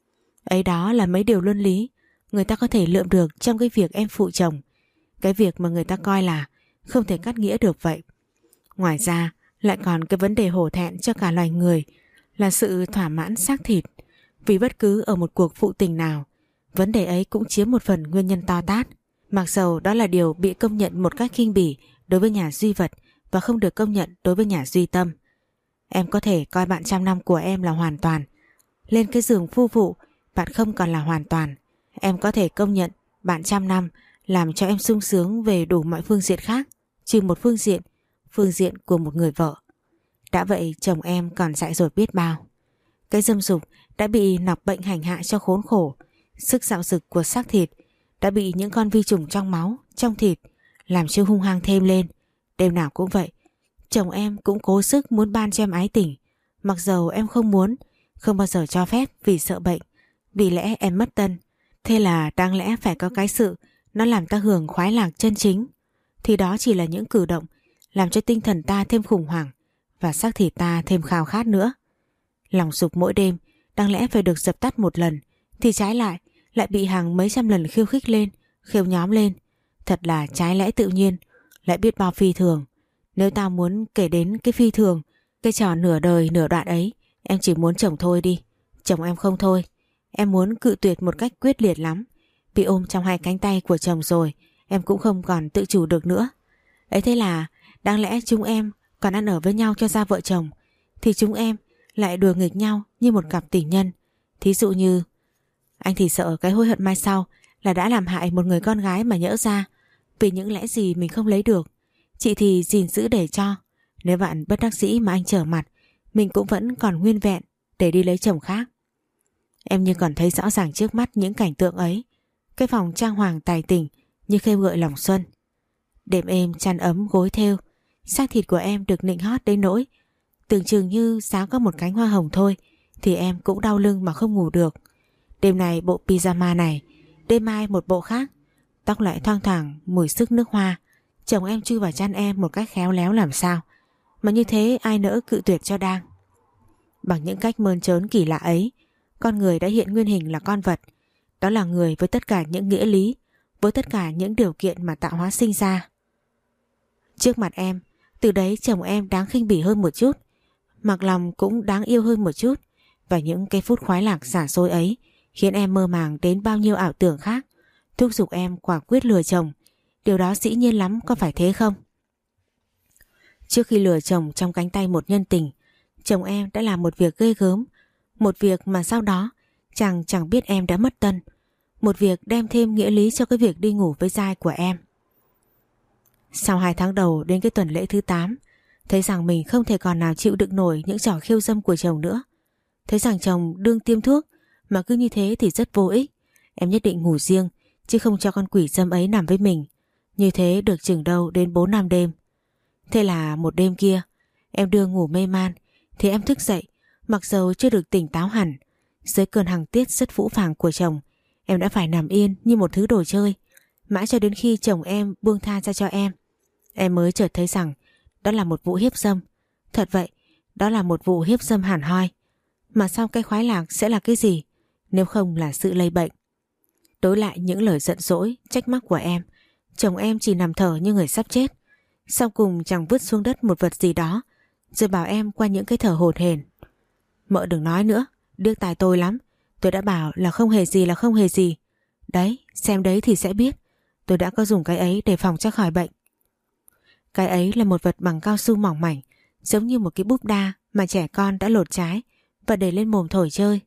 Ấy đó là mấy điều luân lý người ta có thể lượm được trong cái việc em phụ chồng, cái việc mà người ta coi là không thể cắt nghĩa được vậy. Ngoài ra lại còn cái vấn đề hổ thẹn cho cả loài người là sự thỏa mãn xác thịt. Vì bất cứ ở một cuộc phụ tình nào, vấn đề ấy cũng chiếm một phần nguyên nhân to tát. Mặc dầu đó là điều bị công nhận một cách khinh bỉ đối với nhà duy vật và không được công nhận đối với nhà duy tâm. Em có thể coi bạn trăm năm của em là hoàn toàn. Lên cái giường phu phụ, bạn không còn là hoàn toàn. Em có thể công nhận bạn trăm năm làm cho em sung sướng về đủ mọi phương diện khác, trừ một phương diện, phương diện của một người vợ. Đã vậy chồng em còn dại dột biết bao. Cái dâm dục đã bị nọc bệnh hành hạ cho khốn khổ. Sức dạo dực của xác thịt đã bị những con vi trùng trong máu, trong thịt làm cho hung hăng thêm lên. Đêm nào cũng vậy, chồng em cũng cố sức muốn ban cho em ái tình, mặc dầu em không muốn, không bao giờ cho phép vì sợ bệnh, vì lẽ em mất tân. Thế là đáng lẽ phải có cái sự nó làm ta hưởng khoái lạc chân chính, thì đó chỉ là những cử động làm cho tinh thần ta thêm khủng hoảng và xác thịt ta thêm khao khát nữa. Lòng dục mỗi đêm đáng lẽ phải được dập tắt một lần, thì trái lại lại bị hàng mấy trăm lần khiêu khích lên, khiêu nhóm lên. Thật là trái lẽ tự nhiên, lại biết bao phi thường. Nếu ta muốn kể đến cái phi thường, cái trò nửa đời nửa đoạn ấy, em chỉ muốn chồng thôi đi. Chồng em không thôi. Em muốn cự tuyệt một cách quyết liệt lắm. Bị ôm trong hai cánh tay của chồng rồi, em cũng không còn tự chủ được nữa. Ấy thế là đáng lẽ chúng em còn ăn ở với nhau cho ra vợ chồng, thì chúng em lại đùa nghịch nhau như một cặp tình nhân. Thí dụ như anh thì sợ cái hối hận mai sau là đã làm hại một người con gái mà nhỡ ra vì những lẽ gì mình không lấy được. Chị thì gìn giữ để cho nếu bạn bất đắc dĩ mà anh trở mặt, mình cũng vẫn còn nguyên vẹn để đi lấy chồng khác. Em như còn thấy rõ ràng trước mắt những cảnh tượng ấy. Cái phòng trang hoàng tài tình như khêu gợi lòng xuân. Đệm êm chăn ấm gối thêu, xác thịt của em được nịnh hót đến nỗi tưởng chừng như sáng có một cánh hoa hồng thôi thì em cũng đau lưng mà không ngủ được. Đêm này bộ pyjama này, đêm mai một bộ khác. Tóc lại thoang thoảng mùi sức nước hoa. Chồng em chui vào chăn em một cách khéo léo làm sao mà như thế ai nỡ cự tuyệt cho đang. Bằng những cách mơn trớn kỳ lạ ấy, con người đã hiện nguyên hình là con vật. Đó là người với tất cả những nghĩa lý, với tất cả những điều kiện mà tạo hóa sinh ra. Trước mặt em, từ đấy chồng em đáng khinh bỉ hơn một chút, mặc lòng cũng đáng yêu hơn một chút. Và những cái phút khoái lạc xả xôi ấy khiến em mơ màng đến bao nhiêu ảo tưởng khác, thúc giục em quả quyết lừa chồng. Điều đó dĩ nhiên lắm, có phải thế không? Trước khi lừa chồng trong cánh tay một nhân tình, chồng em đã làm một việc ghê gớm. Một việc mà sau đó chàng chẳng biết em đã mất tân. Một việc đem thêm nghĩa lý cho cái việc đi ngủ với giai của em. Sau hai tháng đầu đến cái tuần lễ thứ tám, thấy rằng mình không thể còn nào chịu đựng nổi những trò khiêu dâm của chồng nữa. Thấy rằng chồng đương tiêm thuốc mà cứ như thế thì rất vô ích. Em nhất định ngủ riêng chứ không cho con quỷ dâm ấy nằm với mình. Như thế được chừng đâu đến bốn năm đêm. Thế là một đêm kia, em đưa ngủ mê man thì em thức dậy, mặc dầu chưa được tỉnh táo hẳn. Dưới cơn hằng tiết rất phũ phàng của chồng, em đã phải nằm yên như một thứ đồ chơi, mãi cho đến khi chồng em buông tha ra cho em. Em mới chợt thấy rằng đó là một vụ hiếp dâm. Thật vậy, đó là một vụ hiếp dâm hẳn hoi. Mà sau cái khoái lạc sẽ là cái gì nếu không là sự lây bệnh? Đối lại những lời giận dỗi, trách móc của em, chồng em chỉ nằm thở như người sắp chết. Sau cùng chàng vứt xuống đất một vật gì đó, rồi bảo em qua những cái thở hổn hển: "Mợ đừng nói nữa, điếc tai tôi lắm. Tôi đã bảo là không hề gì là không hề gì. Đấy, xem đấy thì sẽ biết. Tôi đã có dùng cái ấy để phòng cho khỏi bệnh." Cái ấy là một vật bằng cao su mỏng mảnh, giống như một cái búp đa mà trẻ con đã lột trái và để lên mồm thổi chơi.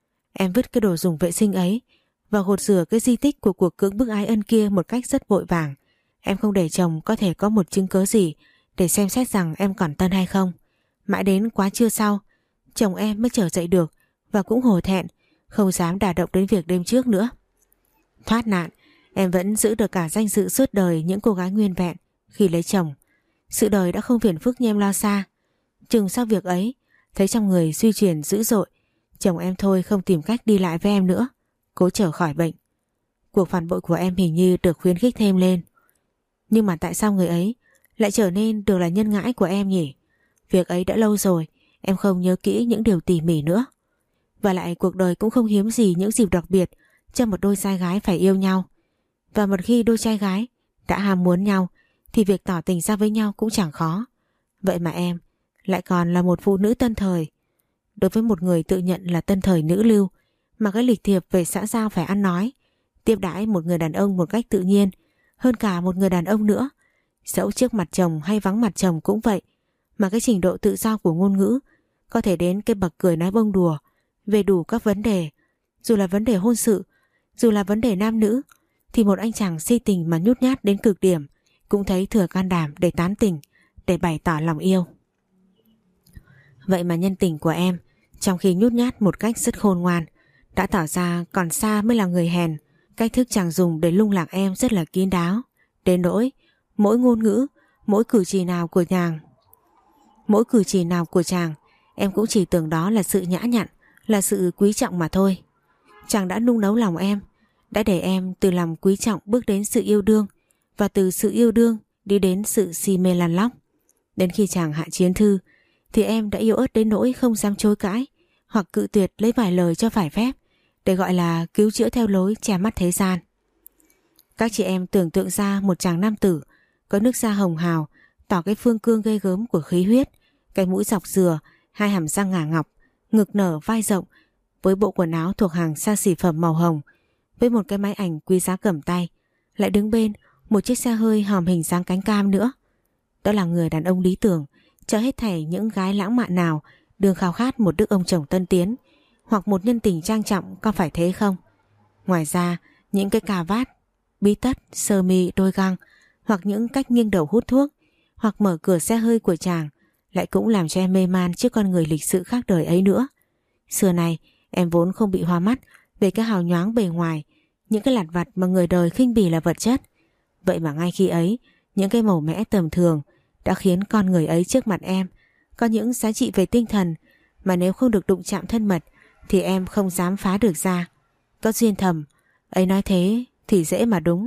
Em vứt cái đồ dùng vệ sinh ấy và gột rửa cái di tích của cuộc cưỡng bức ái ân kia một cách rất vội vàng. Em không để chồng có thể có một chứng cớ gì để xem xét rằng em còn tân hay không. Mãi đến quá trưa sau, chồng em mới trở dậy được và cũng hổ thẹn, không dám đả động đến việc đêm trước nữa. Thoát nạn, em vẫn giữ được cả danh dự suốt đời những cô gái nguyên vẹn khi lấy chồng. Sự đời đã không phiền phức như em lo xa. Chừng sau việc ấy, thấy trong người suy chuyển dữ dội, chồng em thôi không tìm cách đi lại với em nữa, cố trở khỏi bệnh. Cuộc phản bội của em hình như được khuyến khích thêm lên. Nhưng mà tại sao người ấy lại trở nên được là nhân ngãi của em nhỉ? Việc ấy đã lâu rồi, em không nhớ kỹ những điều tỉ mỉ nữa. Và lại cuộc đời cũng không hiếm gì những dịp đặc biệt cho một đôi trai gái phải yêu nhau. Và một khi đôi trai gái đã ham muốn nhau thì việc tỏ tình ra với nhau cũng chẳng khó. Vậy mà em lại còn là một phụ nữ tân thời. Đối với một người tự nhận là tân thời nữ lưu mà cái lịch thiệp về xã giao phải ăn nói, tiếp đãi một người đàn ông một cách tự nhiên hơn cả một người đàn ông nữa, dẫu trước mặt chồng hay vắng mặt chồng cũng vậy, mà cái trình độ tự do của ngôn ngữ có thể đến cái bậc cười nói bông đùa về đủ các vấn đề, dù là vấn đề hôn sự, dù là vấn đề nam nữ, thì một anh chàng si tình mà nhút nhát đến cực điểm cũng thấy thừa can đảm để tán tỉnh, để bày tỏ lòng yêu. Vậy mà nhân tình của em, trong khi nhút nhát một cách rất khôn ngoan, đã tỏ ra còn xa mới là người hèn. Cách thức chàng dùng để lung lạc em rất là kín đáo, đến nỗi mỗi ngôn ngữ, mỗi cử chỉ nào của chàng, mỗi cử chỉ nào của chàng, em cũng chỉ tưởng đó là sự nhã nhặn, là sự quý trọng mà thôi. Chàng đã nung nấu lòng em, đã để em từ lòng quý trọng bước đến sự yêu đương, và từ sự yêu đương đi đến sự si mê lăn lóc. Đến khi chàng hạ chiến thư thì em đã yêu ớt đến nỗi không dám chối cãi hoặc cự tuyệt lấy vài lời cho phải phép để gọi là cứu chữa theo lối che mắt thế gian. Các chị em tưởng tượng ra một chàng nam tử có nước da hồng hào, tỏ cái phương cương ghê gớm của khí huyết, cái mũi dọc dừa, hai hàm răng ngà ngọc, ngực nở vai rộng, với bộ quần áo thuộc hàng xa xỉ phẩm màu hồng, với một cái máy ảnh quý giá cầm tay, lại đứng bên một chiếc xe hơi hòm hình dáng cánh cam nữa. Đó là người đàn ông lý tưởng cho hết thảy những gái lãng mạn nào đương khao khát một đức ông chồng tân tiến hoặc một nhân tình trang trọng, có phải thế không? Ngoài ra, những cái cà vát, bí tất, sơ mi, đôi găng, hoặc những cách nghiêng đầu hút thuốc, hoặc mở cửa xe hơi của chàng lại cũng làm cho em mê man trước con người lịch sự khác đời ấy nữa. Xưa này em vốn không bị hoa mắt về cái hào nhoáng bề ngoài, những cái lặt vặt mà người đời khinh bỉ là vật chất. Vậy mà ngay khi ấy, Những cái màu mẽ tầm thường đã khiến con người ấy trước mặt em có những giá trị về tinh thần mà nếu không được đụng chạm thân mật thì em không dám phá được ra. Có duyên thầm, ấy nói thế thì dễ mà đúng.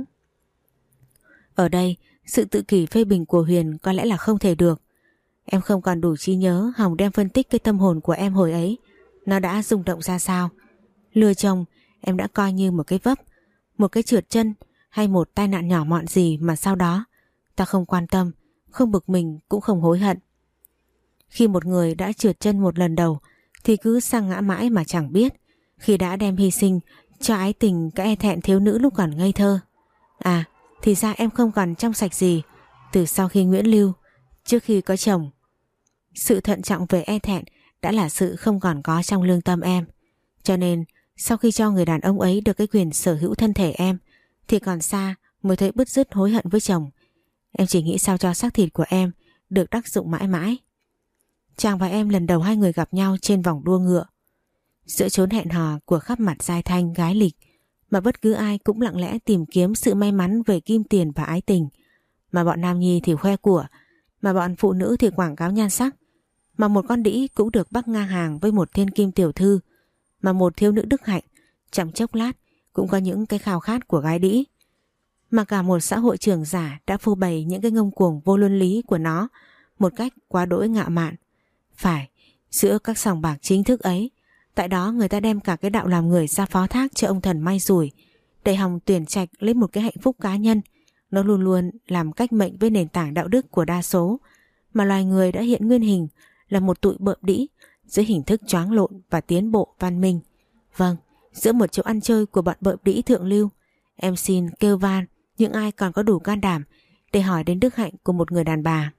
Ở đây, sự tự kỷ phê bình của Huyền có lẽ là không thể được. Em không còn đủ trí nhớ hòng đem phân tích cái tâm hồn của em hồi ấy. Nó đã rung động ra sao. Lừa chồng, em đã coi như một cái vấp, một cái trượt chân hay một tai nạn nhỏ mọn gì mà sau đó ta không quan tâm, không bực mình cũng không hối hận. Khi một người đã trượt chân một lần đầu thì cứ sang ngã mãi mà chẳng biết. Khi đã đem hy sinh cho ái tình cái e thẹn thiếu nữ lúc còn ngây thơ. À, thì ra em không còn trong sạch gì từ sau khi Nguyễn Lưu, trước khi có chồng. Sự thận trọng về e thẹn đã là sự không còn có trong lương tâm em. Cho nên sau khi cho người đàn ông ấy được cái quyền sở hữu thân thể em thì còn xa mới thấy bứt rứt hối hận với chồng. Em chỉ nghĩ sao cho xác thịt của em được đắc dụng mãi mãi. Chàng và em lần đầu hai người gặp nhau trên vòng đua ngựa, giữa chốn hẹn hò của khắp mặt giai thanh gái lịch, mà bất cứ ai cũng lặng lẽ tìm kiếm sự may mắn về kim tiền và ái tình. Mà bọn nam nhi thì khoe của, mà bọn phụ nữ thì quảng cáo nhan sắc. Mà một con đĩ cũng được bắc ngang hàng với một thiên kim tiểu thư. Mà một thiếu nữ đức hạnh trong chốc lát cũng có những cái khao khát của gái đĩ. Mà cả một xã hội trưởng giả đã phô bày những cái ngông cuồng vô luân lý của nó một cách quá đỗi ngạo mạn. Phải, giữa các sòng bạc chính thức ấy, tại đó người ta đem cả cái đạo làm người ra phó thác cho ông thần may rủi, để hòng tuyển trạch lấy một cái hạnh phúc cá nhân. Nó luôn luôn làm cách mệnh với nền tảng đạo đức của đa số, mà loài người đã hiện nguyên hình là một tụi bợm đĩ dưới hình thức choáng lộn và tiến bộ văn minh. Vâng, giữa một chỗ ăn chơi của bọn bợm đĩ thượng lưu, em xin kêu van những ai còn có đủ can đảm để hỏi đến đức hạnh của một người đàn bà.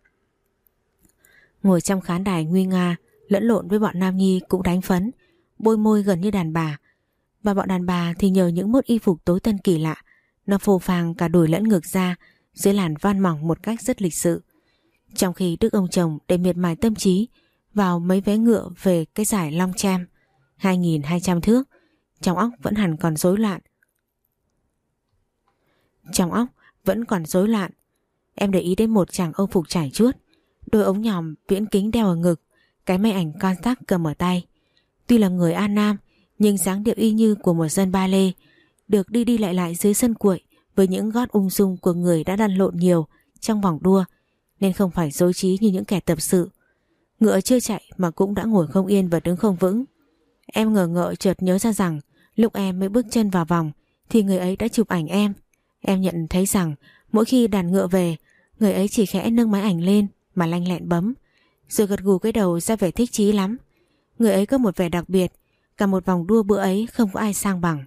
Ngồi trong khán đài nguy nga, lẫn lộn với bọn nam nhi cũng đánh phấn, bôi môi gần như đàn bà. Và bọn đàn bà thì nhờ những mốt y phục tối tân kỳ lạ, nó phô phàng cả đùi lẫn ngực ra dưới làn van mỏng một cách rất lịch sự. Trong khi đức ông chồng để miệt mài tâm trí vào mấy vé ngựa về cái giải Long Cham hai nghìn hai trăm thước, trong óc vẫn hẳn còn rối loạn. Trong óc vẫn còn rối loạn. Em để ý đến một chàng âu phục trải chuốt, đôi ống nhòm viễn kính đeo ở ngực, cái máy ảnh contact cầm ở tay. Tuy là người An Nam nhưng dáng điệu y như của một dân ba lê, được đi đi lại lại dưới sân cuội với những gót ung dung của người đã lăn lộn nhiều trong vòng đua, nên không phải rối trí như những kẻ tập sự. Ngựa chưa chạy mà cũng đã ngồi không yên và đứng không vững. Em ngờ ngợ chợt nhớ ra rằng lúc em mới bước chân vào vòng thì người ấy đã chụp ảnh em. Em nhận thấy rằng mỗi khi đàn ngựa về, người ấy chỉ khẽ nâng máy ảnh lên mà lanh lẹn bấm, rồi gật gù cái đầu ra vẻ thích chí lắm. Người ấy có một vẻ đặc biệt, cả một vòng đua bữa ấy không có ai sang bằng.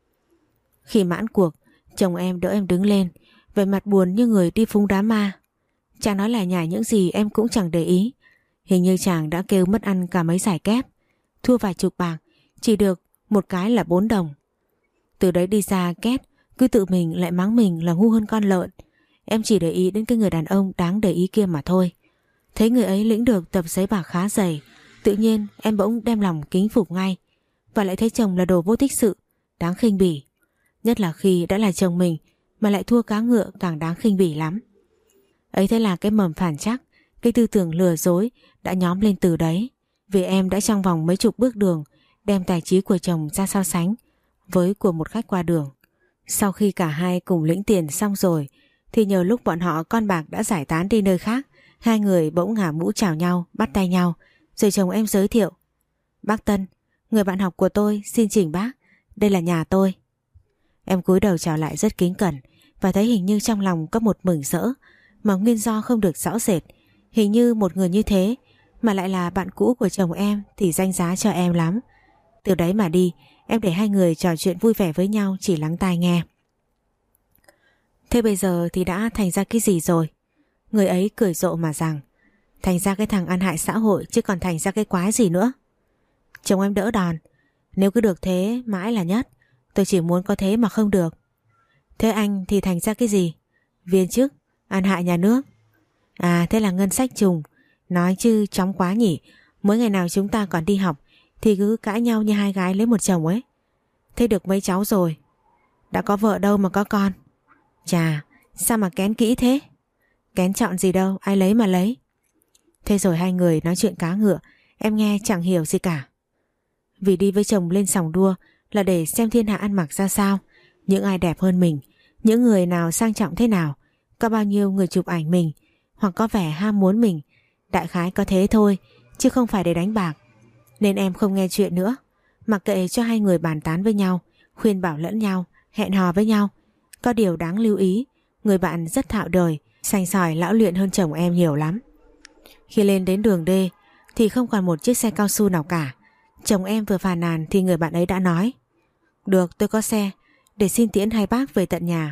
Khi mãn cuộc, chồng em đỡ em đứng lên, vẻ mặt buồn như người đi phúng đám ma. Chàng nói lải nhải những gì em cũng chẳng để ý. Hình như chàng đã kêu mất ăn cả mấy giải kép, thua vài chục bạc, chỉ được một cái là bốn đồng. Từ đấy đi ra két, cứ tự mình lại mắng mình là ngu hơn con lợn. Em chỉ để ý đến cái người đàn ông đáng để ý kia mà thôi. Thấy người ấy lĩnh được tập giấy bạc khá dày, tự nhiên em bỗng đem lòng kính phục ngay. Và lại thấy chồng là đồ vô tích sự, đáng khinh bỉ. Nhất là khi đã là chồng mình mà lại thua cá ngựa càng đáng khinh bỉ lắm. Ấy thế là cái mầm phản chắc, cái tư tưởng lừa dối đã nhóm lên từ đấy. Vì em đã trong vòng mấy chục bước đường đem tài trí của chồng ra so sánh với của một khách qua đường. Sau khi cả hai cùng lĩnh tiền xong rồi thì nhờ lúc bọn họ con bạc đã giải tán đi nơi khác, hai người bỗng ngả mũ chào nhau, bắt tay nhau. Rồi chồng em giới thiệu: "Bác Tân, người bạn học của tôi, xin chỉnh bác, đây là nhà tôi." Em cúi đầu chào lại rất kính cẩn và thấy hình như trong lòng có một mừng rỡ mà nguyên do không được rõ rệt. Hình như một người như thế mà lại là bạn cũ của chồng em thì danh giá cho em lắm. Từ đấy mà đi, em để hai người trò chuyện vui vẻ với nhau, chỉ lắng tai nghe. "Thế bây giờ thì đã thành ra cái gì rồi?" Người ấy cười rộ mà rằng: "Thành ra cái thằng ăn hại xã hội chứ còn thành ra cái quái gì nữa." Chồng em đỡ đòn: "Nếu cứ được thế mãi là nhất, tôi chỉ muốn có thế mà không được." "Thế anh thì thành ra cái gì?" "Viên chức, ăn hại nhà nước." "À, thế là ngân sách trùng. Nói chứ chóng quá nhỉ. Mỗi ngày nào chúng ta còn đi học thì cứ cãi nhau như hai gái lấy một chồng ấy." "Thế được mấy cháu rồi?" "Đã có vợ đâu mà có con." "Chà, sao mà kén kỹ thế?" Kén chọn gì đâu, ai lấy mà lấy. Thế rồi hai người nói chuyện cá ngựa, em nghe chẳng hiểu gì cả. Vì đi với chồng lên sòng đua là để xem thiên hạ ăn mặc ra sao, những ai đẹp hơn mình, những người nào sang trọng thế nào, có bao nhiêu người chụp ảnh mình, hoặc có vẻ ham muốn mình. Đại khái có thế thôi, chứ không phải để đánh bạc. Nên em không nghe chuyện nữa, mặc kệ cho hai người bàn tán với nhau, khuyên bảo lẫn nhau, hẹn hò với nhau. Có điều đáng lưu ý, người bạn rất thạo đời, sành sỏi lão luyện hơn chồng em nhiều lắm. Khi lên đến đường D thì không còn một chiếc xe cao su nào cả. Chồng em vừa phàn nàn thì người bạn ấy đã nói: được, tôi có xe, để xin tiễn hai bác về tận nhà.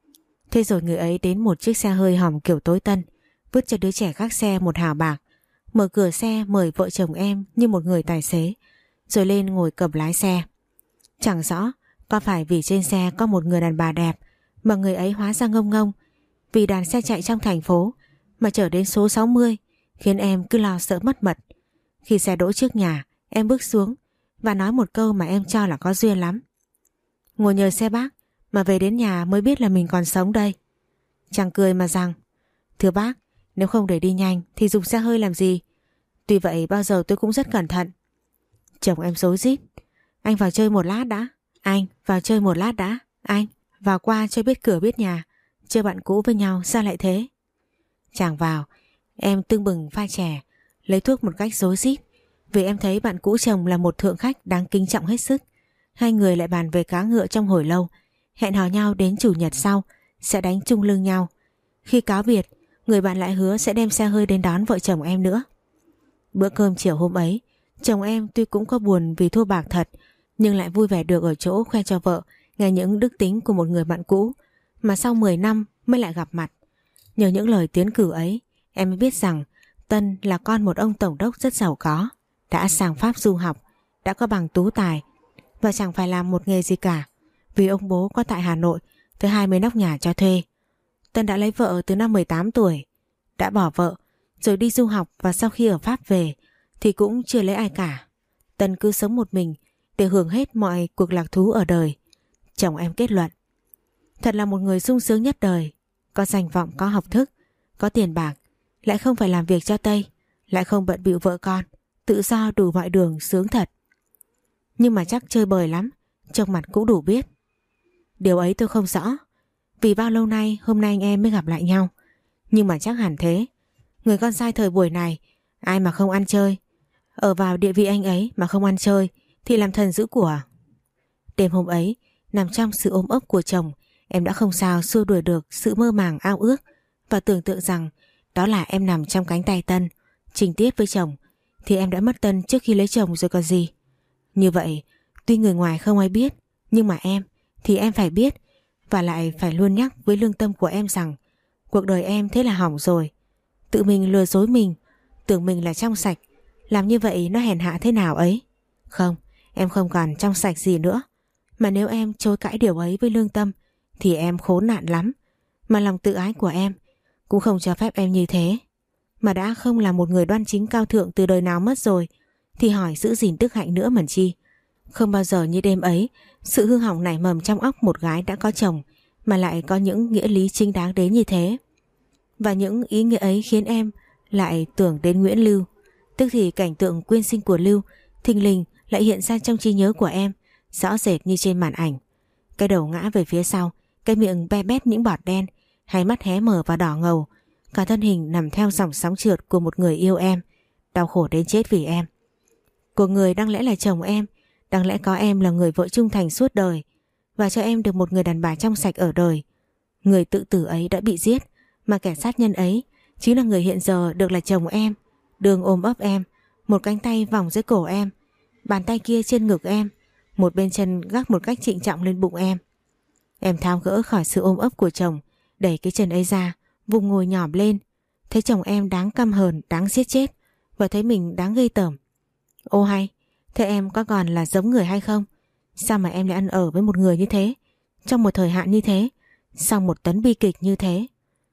Thế rồi người ấy đến một chiếc xe hơi hỏng kiểu tối tân, vứt cho đứa trẻ khác xe một hào bạc, mở cửa xe mời vợ chồng em như một người tài xế, rồi lên ngồi cầm lái xe. Chẳng rõ có phải vì trên xe có một người đàn bà đẹp mà người ấy hóa ra ngông ngông, vì đàn xe chạy trong thành phố mà chở đến số sáu mươi, khiến em cứ lo sợ mất mật. Khi xe đỗ trước nhà, em bước xuống và nói một câu mà em cho là có duyên lắm: ngồi nhờ xe bác mà về đến nhà mới biết là mình còn sống đây. Chàng cười mà rằng: thưa bác, nếu không để đi nhanh thì dùng xe hơi làm gì? Tuy vậy bao giờ tôi cũng rất cẩn thận. Chồng em rối rít: anh vào chơi một lát đã, anh vào chơi một lát đã, anh vào qua cho biết cửa biết nhà, chơi bạn cũ với nhau sao lại thế? Chàng vào, em tưng bừng pha chè, lấy thuốc một cách rối rít, vì em thấy bạn cũ chồng là một thượng khách đáng kính trọng hết sức. Hai người lại bàn về cá ngựa trong hồi lâu, hẹn hò nhau đến chủ nhật sau sẽ đánh chung lưng nhau. Khi cáo biệt, người bạn lại hứa sẽ đem xe hơi đến đón vợ chồng em nữa. Bữa cơm chiều hôm ấy, chồng em tuy cũng có buồn vì thua bạc thật, nhưng lại vui vẻ được ở chỗ khoe cho vợ nghe những đức tính của một người bạn cũ mà sau mười năm mới lại gặp mặt. Nhờ những lời tiến cử ấy, em mới biết rằng Tân là con một ông tổng đốc rất giàu có, đã sang Pháp du học, đã có bằng tú tài và chẳng phải làm một nghề gì cả, vì ông bố có tại Hà Nội tới hai mươi nóc nhà cho thuê. Tân đã lấy vợ từ năm mười tám tuổi, đã bỏ vợ rồi đi du học, và sau khi ở Pháp về thì cũng chưa lấy ai cả. Tân cứ sống một mình để hưởng hết mọi cuộc lạc thú ở đời. Chồng em kết luận: thật là một người sung sướng nhất đời, có danh vọng, có học thức, có tiền bạc, lại không phải làm việc cho Tây, lại không bận bịu vợ con, tự do đủ mọi đường, sướng thật. Nhưng mà chắc chơi bời lắm, trông mặt cũng đủ biết. Điều ấy tôi không rõ, vì bao lâu nay hôm nay anh em mới gặp lại nhau. Nhưng mà chắc hẳn thế. Người con trai thời buổi này, ai mà không ăn chơi. Ở vào địa vị anh ấy mà không ăn chơi thì làm thần giữ của. Đêm hôm ấy, nằm trong sự ôm ấp của chồng, em đã không sao xua đuổi được sự mơ màng ao ước và tưởng tượng rằng đó là em nằm trong cánh tay Tân. Trình tiếp với chồng thì em đã mất Tân trước khi lấy chồng rồi còn gì. Như vậy, tuy người ngoài không ai biết, nhưng mà em thì em phải biết, và lại phải luôn nhắc với lương tâm của em rằng cuộc đời em thế là hỏng rồi. Tự mình lừa dối mình, tưởng mình là trong sạch, làm như vậy nó hèn hạ thế nào ấy. Không, em không còn trong sạch gì nữa. Mà nếu em chối cãi điều ấy với lương tâm thì em khốn nạn lắm. Mà lòng tự ái của em cũng không cho phép em như thế. Mà đã không là một người đoan chính cao thượng từ đời nào mất rồi thì hỏi giữ gìn đức hạnh nữa mẩn chi. Không bao giờ như đêm ấy, sự hư hỏng nảy mầm trong óc một gái đã có chồng mà lại có những nghĩa lý chính đáng đến như thế. Và những ý nghĩa ấy khiến em lại tưởng đến Nguyễn Lưu. Tức thì cảnh tượng quyên sinh của Lưu thình lình lại hiện ra trong trí nhớ của em, rõ rệt như trên màn ảnh. Cái đầu ngã về phía sau, cái miệng be bét những bọt đen, hai mắt hé mở và đỏ ngầu, cả thân hình nằm theo dòng sóng trượt của một người yêu em, đau khổ đến chết vì em. Của người đáng lẽ là chồng em, đáng lẽ có em là người vợ trung thành suốt đời và cho em được một người đàn bà trong sạch ở đời. Người tự tử ấy đã bị giết, mà kẻ sát nhân ấy chính là người hiện giờ được là chồng em, đường ôm ấp em, một cánh tay vòng dưới cổ em, bàn tay kia trên ngực em, một bên chân gác một cách trịnh trọng lên bụng em. Em tháo gỡ khỏi sự ôm ấp của chồng, đẩy cái chân ấy ra, vùng ngồi nhỏm lên, thấy chồng em đáng căm hờn, đáng giết chết, và thấy mình đáng gây tởm. Ô hay, thế em có còn là giống người hay không? Sao mà em lại ăn ở với một người như thế, trong một thời hạn như thế, sau một tấn bi kịch như thế?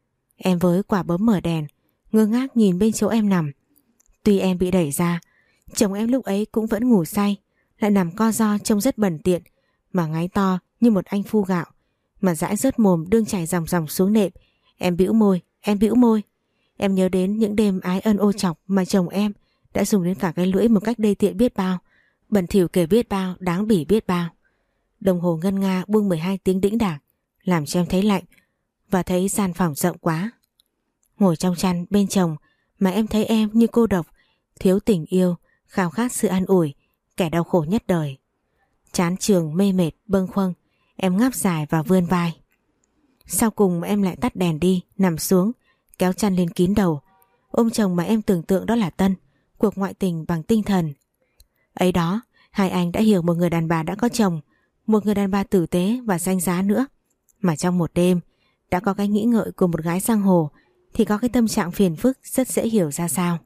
Em với quả bấm mở đèn, ngơ ngác nhìn bên chỗ em nằm. Tuy em bị đẩy ra, chồng em lúc ấy cũng vẫn ngủ say, lại nằm co ro trông rất bẩn tiện, mà ngáy to như một anh phu gạo, mà dãi rớt mồm đương chảy dòng dòng xuống nệm. Em bĩu môi, Em bĩu môi. Em nhớ đến những đêm ái ân ô chọc mà chồng em đã dùng đến cả cái lưỡi một cách đê tiện biết bao, bẩn thỉu kể biết bao, đáng bỉ biết bao. Đồng hồ ngân nga buông mười hai tiếng đĩnh đạc, làm cho em thấy lạnh và thấy gian phòng rộng quá. Ngồi trong chăn bên chồng mà em thấy em như cô độc, thiếu tình yêu, khao khát sự an ủi, kẻ đau khổ nhất đời. Chán trường mê mệt bâng khuâng, em ngáp dài và vươn vai. Sau cùng em lại tắt đèn đi, nằm xuống, kéo chăn lên kín đầu, ôm chồng mà em tưởng tượng đó là Tân, cuộc ngoại tình bằng tinh thần. Ấy đó, hai anh đã hiểu một người đàn bà đã có chồng, một người đàn bà tử tế và danh giá nữa. Mà trong một đêm, đã có cái nghĩ ngợi của một gái giang hồ, thì có cái tâm trạng phiền phức rất dễ hiểu ra sao.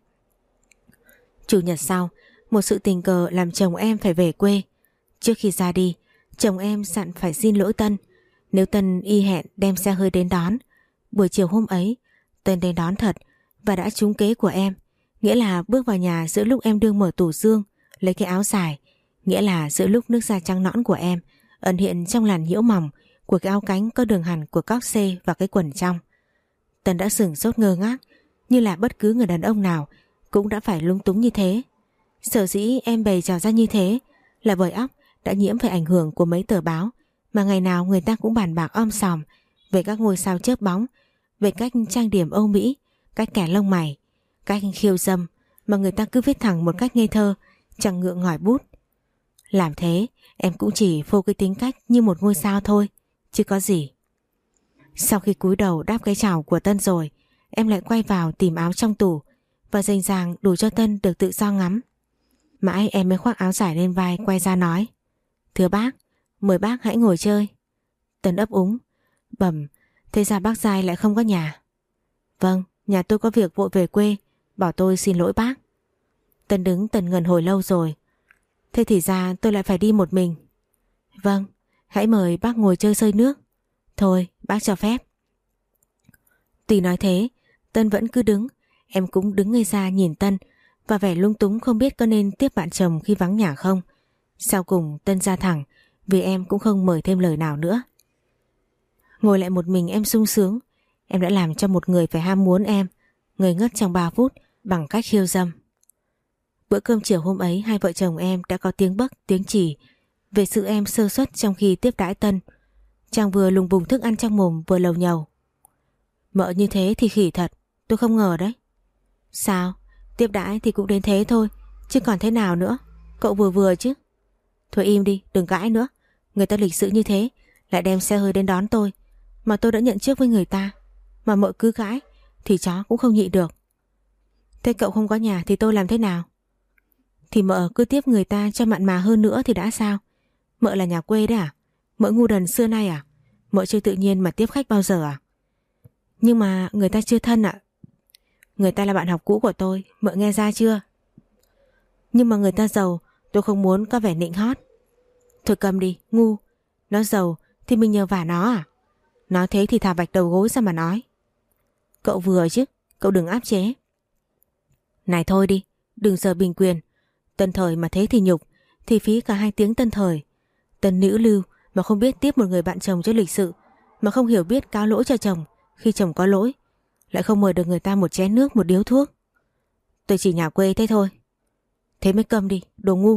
Chủ nhật sau, một sự tình cờ làm chồng em phải về quê. Trước khi ra đi, chồng em dặn phải xin lỗi Tân. Nếu Tân y hẹn đem xe hơi đến đón. Buổi chiều hôm ấy, Tân đến đón thật và đã trúng kế của em. Nghĩa là bước vào nhà giữa lúc em đương mở tủ giương lấy cái áo dài. Nghĩa là giữa lúc nước da trắng nõn của em ẩn hiện trong làn nhiễu mỏng của cái áo cánh có đường hằn của cóc xê và cái quần trong. Tân đã sửng sốt ngơ ngác, như là bất cứ người đàn ông nào cũng đã phải lung túng như thế. Sở dĩ em bày trò ra như thế là bởi óc đã nhiễm phải ảnh hưởng của mấy tờ báo mà ngày nào người ta cũng bàn bạc om sòm về các ngôi sao chớp bóng, về cách trang điểm Âu Mỹ, cách kẻ lông mày, cách khiêu dâm mà người ta cứ viết thẳng một cách ngây thơ, chẳng ngượng ngỏi bút. Làm thế em cũng chỉ phô cái tính cách như một ngôi sao thôi, chứ có gì. Sau khi cúi đầu đáp cái chào của Tân rồi, em lại quay vào tìm áo trong tủ và rành ràng đủ cho Tân được tự do ngắm. Mãi em mới khoác áo dài lên vai, quay ra nói: "Thưa bác, mời bác hãy ngồi chơi." Tân ấp úng: "Bẩm, thế ra bác Giai lại không có nhà?" "Vâng, nhà tôi có việc vội về quê, bảo tôi xin lỗi bác." Tân đứng tần ngần hồi lâu rồi: "Thế thì ra tôi lại phải đi một mình." "Vâng, hãy mời bác ngồi chơi sơi nước." "Thôi, bác cho phép." Tuy nói thế, Tân vẫn cứ đứng. Em cũng đứng ngây ra nhìn Tân và vẻ lung túng không biết có nên tiếp bạn chồng khi vắng nhà không. Sau cùng Tân ra thẳng, vì em cũng không mời thêm lời nào nữa. Ngồi lại một mình em sung sướng. Em đã làm cho một người phải ham muốn em, ngây ngất trong ba phút bằng cách khiêu dâm. Bữa cơm chiều hôm ấy, hai vợ chồng em đã có tiếng bấc tiếng chỉ về sự em sơ suất trong khi tiếp đãi Tân. Chàng vừa lùng bùng thức ăn trong mồm vừa lầu nhầu: "Mợ như thế thì khỉ thật, tôi không ngờ đấy." "Sao? Tiếp đãi thì cũng đến thế thôi, chứ còn thế nào nữa, cậu vừa vừa chứ." "Thôi im đi, đừng cãi nữa. Người ta lịch sự như thế lại đem xe hơi đến đón tôi, mà tôi đã nhận trước với người ta, mà mợ cứ cãi thì chó cũng không nhịn được." "Thế cậu không có nhà thì tôi làm thế nào?" "Thì mợ cứ tiếp người ta cho mặn mà hơn nữa thì đã sao? Mợ là nhà quê đấy à? Mợ ngu đần xưa nay à? Mợ chưa tự nhiên mà tiếp khách bao giờ à?" "Nhưng mà người ta chưa thân ạ." "Người ta là bạn học cũ của tôi, mợ nghe ra chưa?" "Nhưng mà người ta giàu, tôi không muốn có vẻ nịnh hót." "Thôi cầm đi, ngu. Nó giàu thì mình nhờ vả nó à? Nói thế thì thả vạch đầu gối ra mà nói." "Cậu vừa chứ, cậu đừng áp chế." "Này thôi đi, đừng giờ bình quyền. Tân thời mà thế thì nhục, thì phí cả hai tiếng tân thời. Tân nữ lưu mà không biết tiếp một người bạn chồng cho lịch sự, mà không hiểu biết cáo lỗi cho chồng khi chồng có lỗi, lại không mời được người ta một chén nước, một điếu thuốc. Tôi chỉ nhà quê thế thôi." "Thế mới câm đi, đồ ngu."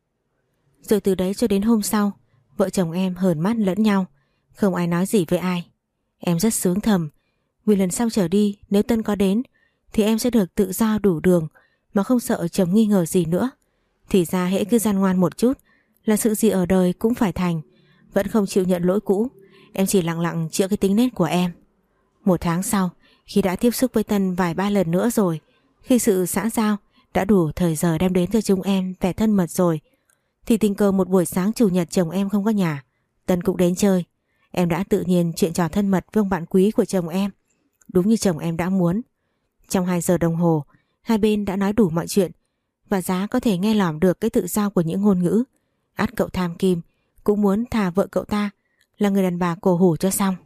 Rồi từ đấy cho đến hôm sau, vợ chồng em hờn mắt lẫn nhau, không ai nói gì với ai. Em rất sướng thầm, vì lần sau trở đi nếu Tân có đến thì em sẽ được tự do đủ đường mà không sợ chồng nghi ngờ gì nữa. Thì ra hễ cứ gian ngoan một chút là sự gì ở đời cũng phải thành. Vẫn không chịu nhận lỗi cũ, em chỉ lặng lặng chữa cái tính nết của em. Một tháng sau, khi đã tiếp xúc với Tân vài ba lần nữa rồi, khi sự xã giao đã đủ thời giờ đem đến cho chúng em vẻ thân mật rồi, thì tình cờ một buổi sáng chủ nhật chồng em không có nhà, Tân cũng đến chơi. Em đã tự nhiên chuyện trò thân mật với ông bạn quý của chồng em, đúng như chồng em đã muốn. Trong hai giờ đồng hồ, hai bên đã nói đủ mọi chuyện, và giá có thể nghe lỏm được cái tự do của những ngôn ngữ. Ắt cậu tham kim cũng muốn thà vợ cậu ta là người đàn bà cổ hủ cho xong.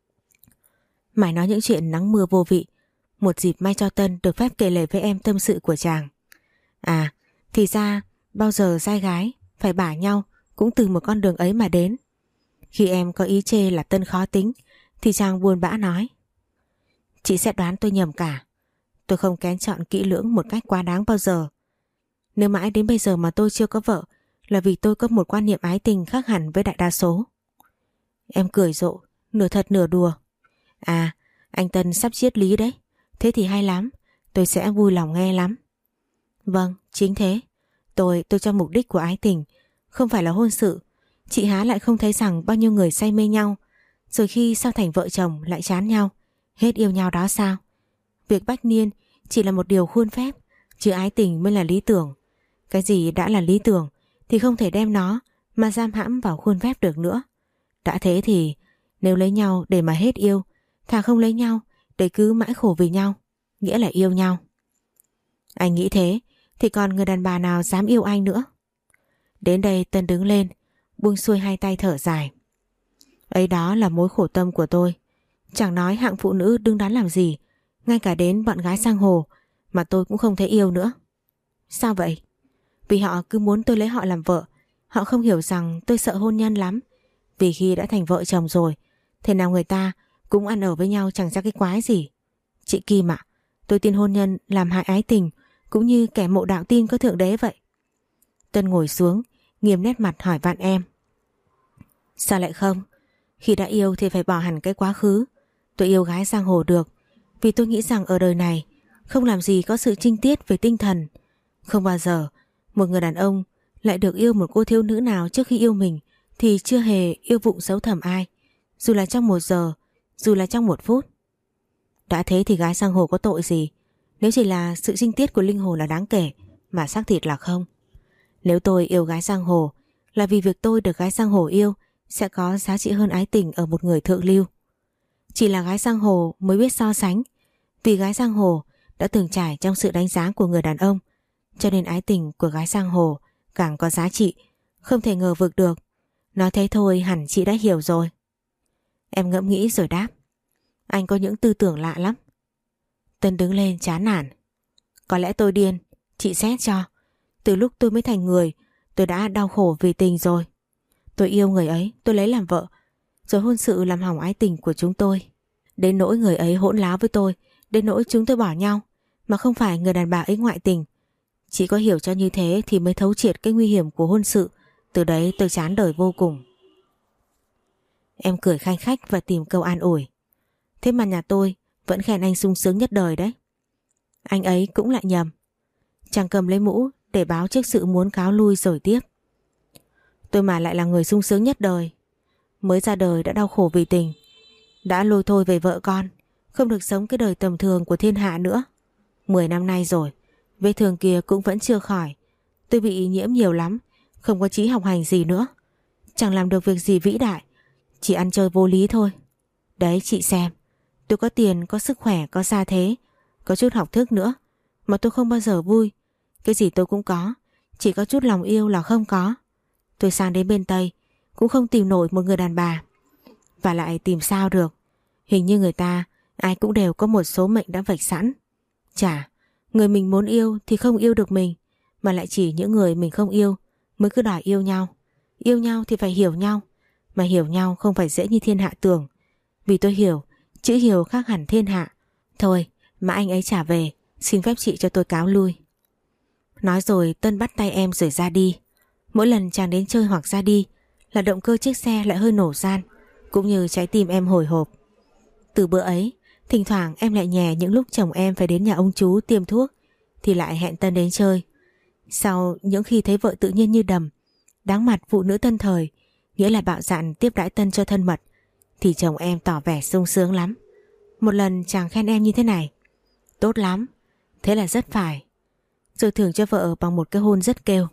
Mãi nói những chuyện nắng mưa vô vị, một dịp may cho Tân được phép kể lể với em tâm sự của chàng. À, thì ra bao giờ trai gái phải bả nhau cũng từ một con đường ấy mà đến. Khi em có ý chê là Tân khó tính, thì chàng buồn bã nói: Chị sẽ đoán tôi nhầm cả. Tôi không kén chọn kỹ lưỡng một cách quá đáng bao giờ. Nếu mãi đến bây giờ mà tôi chưa có vợ là vì tôi có một quan niệm ái tình khác hẳn với đại đa số. Em cười rộ, nửa thật nửa đùa. À, anh Tân sắp triết lý đấy. Thế thì hay lắm, tôi sẽ vui lòng nghe lắm. Vâng, chính thế. Tôi, tôi cho mục đích của ái tình không phải là hôn sự. Chị há lại không thấy rằng bao nhiêu người say mê nhau, rồi khi sau thành vợ chồng lại chán nhau, hết yêu nhau đó sao? Việc bách niên chỉ là một điều khuôn phép, chứ ái tình mới là lý tưởng. Cái gì đã là lý tưởng thì không thể đem nó mà giam hãm vào khuôn phép được nữa. Đã thế thì nếu lấy nhau để mà hết yêu, thà không lấy nhau để cứ mãi khổ vì nhau, nghĩa là yêu nhau. Anh nghĩ thế thì còn người đàn bà nào dám yêu anh nữa. Đến đây Tân đứng lên, buông xuôi hai tay thở dài. Ấy đó là mối khổ tâm của tôi. Chẳng nói hạng phụ nữ đứng đắn làm gì, ngay cả đến bọn gái sang hồ mà tôi cũng không thấy yêu nữa. Sao vậy? Vì họ cứ muốn tôi lấy họ làm vợ. Họ không hiểu rằng tôi sợ hôn nhân lắm. Vì khi đã thành vợ chồng rồi, thế nào người ta cũng ăn ở với nhau chẳng ra cái quái gì. Chị Kim ạ, tôi tin hôn nhân làm hại ái tình, cũng như kẻ mộ đạo tin có thượng đế vậy. Tân ngồi xuống, nghiêm nét mặt hỏi vạn em. Sao lại không? Khi đã yêu thì phải bỏ hẳn cái quá khứ. Tôi yêu gái giang hồ được vì tôi nghĩ rằng ở đời này không làm gì có sự trinh tiết về tinh thần. Không bao giờ một người đàn ông lại được yêu một cô thiếu nữ nào trước khi yêu mình thì chưa hề yêu vụng xấu thầm ai, dù là trong một giờ, dù là trong một phút. Đã thế thì gái giang hồ có tội gì, nếu chỉ là sự trinh tiết của linh hồn là đáng kể, mà xác thịt là không. Nếu tôi yêu gái giang hồ là vì việc tôi được gái giang hồ yêu sẽ có giá trị hơn ái tình ở một người thượng lưu. Chỉ là gái giang hồ mới biết so sánh, vì gái giang hồ đã từng trải trong sự đánh giá của người đàn ông, cho nên ái tình của gái giang hồ càng có giá trị, không thể ngờ vực được. Nói thế thôi hẳn chị đã hiểu rồi. Em ngẫm nghĩ rồi đáp. Anh có những tư tưởng lạ lắm. Tân đứng lên chán nản. Có lẽ tôi điên, chị xét cho. Từ lúc tôi mới thành người, tôi đã đau khổ vì tình rồi. Tôi yêu người ấy, tôi lấy làm vợ, rồi hôn sự làm hỏng ái tình của chúng tôi. Đến nỗi người ấy hỗn láo với tôi, đến nỗi chúng tôi bỏ nhau, mà không phải người đàn bà ấy ngoại tình. Chỉ có hiểu cho như thế thì mới thấu triệt cái nguy hiểm của hôn sự. Từ đấy tôi chán đời vô cùng. Em cười khanh khách và tìm câu an ủi. Thế mà nhà tôi vẫn khen anh sung sướng nhất đời đấy. Anh ấy cũng lại nhầm. Chàng cầm lấy mũ để báo trước sự muốn cáo lui rồi tiếp. Tôi mà lại là người sung sướng nhất đời. Mới ra đời đã đau khổ vì tình, đã lôi thôi về vợ con, không được sống cái đời tầm thường của thiên hạ nữa. Mười năm nay rồi, vết thương kia cũng vẫn chưa khỏi. Tôi bị nhiễm nhiều lắm, không có chí học hành gì nữa, chẳng làm được việc gì vĩ đại, chỉ ăn chơi vô lý thôi. Đấy chị xem, tôi có tiền, có sức khỏe, có gia thế, có chút học thức nữa, mà tôi không bao giờ vui. Cái gì tôi cũng có, chỉ có chút lòng yêu là không có. Tôi sang đến bên Tây cũng không tìm nổi một người đàn bà. Và lại tìm sao được, hình như người ta ai cũng đều có một số mệnh đã vạch sẵn. Chả, người mình muốn yêu thì không yêu được mình, mà lại chỉ những người mình không yêu mới cứ đòi yêu nhau. Yêu nhau thì phải hiểu nhau, mà hiểu nhau không phải dễ như thiên hạ tưởng. Vì tôi hiểu, chữ hiểu khác hẳn thiên hạ. Thôi, mà anh ấy trả về, xin phép chị cho tôi cáo lui. Nói rồi Tân bắt tay em rồi ra đi. Mỗi lần chàng đến chơi hoặc ra đi là động cơ chiếc xe lại hơi nổ ran, cũng như trái tim em hồi hộp. Từ bữa ấy, thỉnh thoảng em lại nhè những lúc chồng em phải đến nhà ông chú tiêm thuốc thì lại hẹn Tân đến chơi. Sau những khi thấy vợ tự nhiên như đầm, đáng mặt phụ nữ tân thời, nghĩa là bạo dạn tiếp đãi Tân cho thân mật, thì chồng em tỏ vẻ sung sướng lắm. Một lần chàng khen em như thế này: tốt lắm, thế là rất phải. Rồi thưởng cho vợ bằng một cái hôn rất kêu.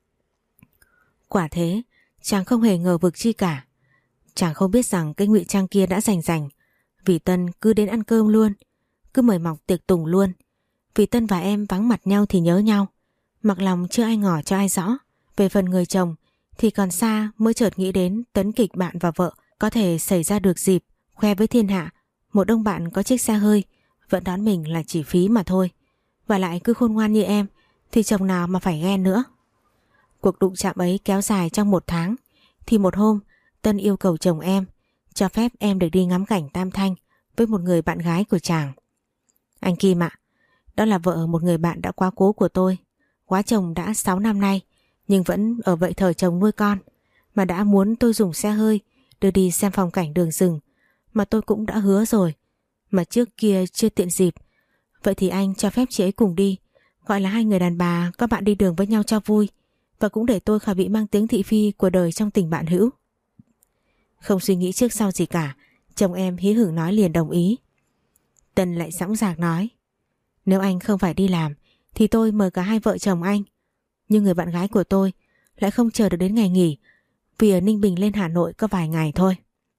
Quả thế, chàng không hề ngờ vực chi cả. Chàng không biết rằng cái ngụy trang kia đã rành rành, vì Tân cứ đến ăn cơm luôn, cứ mời mọc tiệc tùng luôn. Vì Tân và em vắng mặt nhau thì nhớ nhau, mặc lòng chưa ai ngỏ cho ai rõ. Về phần người chồng thì còn xa mới chợt nghĩ đến tấn kịch bạn và vợ có thể xảy ra được dịp khoe với thiên hạ một ông bạn có chiếc xe hơi vẫn đón mình là chỉ phí mà thôi. Và lại cứ khôn ngoan như em thì chồng nào mà phải ghen nữa. Cuộc đụng chạm ấy kéo dài trong một tháng, thì một hôm Tân yêu cầu chồng em cho phép em được đi ngắm cảnh Tam Thanh với một người bạn gái của chàng. Anh Kim ạ, đó là vợ một người bạn đã quá cố của tôi. Quá chồng đã sáu năm nay, nhưng vẫn ở vậy thời chồng nuôi con, mà đã muốn tôi dùng xe hơi đưa đi xem phong cảnh đường rừng, mà tôi cũng đã hứa rồi, mà trước kia chưa tiện dịp. Vậy thì anh cho phép chị ấy cùng đi, gọi là hai người đàn bà có bạn đi đường với nhau cho vui, và cũng để tôi khỏi bị mang tiếng thị phi của đời trong tình bạn hữu. Không suy nghĩ trước sau gì cả, chồng em hí hửng nói liền đồng ý. Tân lại dõng dạc nói, nếu anh không phải đi làm thì tôi mời cả hai vợ chồng anh, nhưng người bạn gái của tôi lại không chờ được đến ngày nghỉ, vì ở Ninh Bình lên Hà Nội có vài ngày thôi.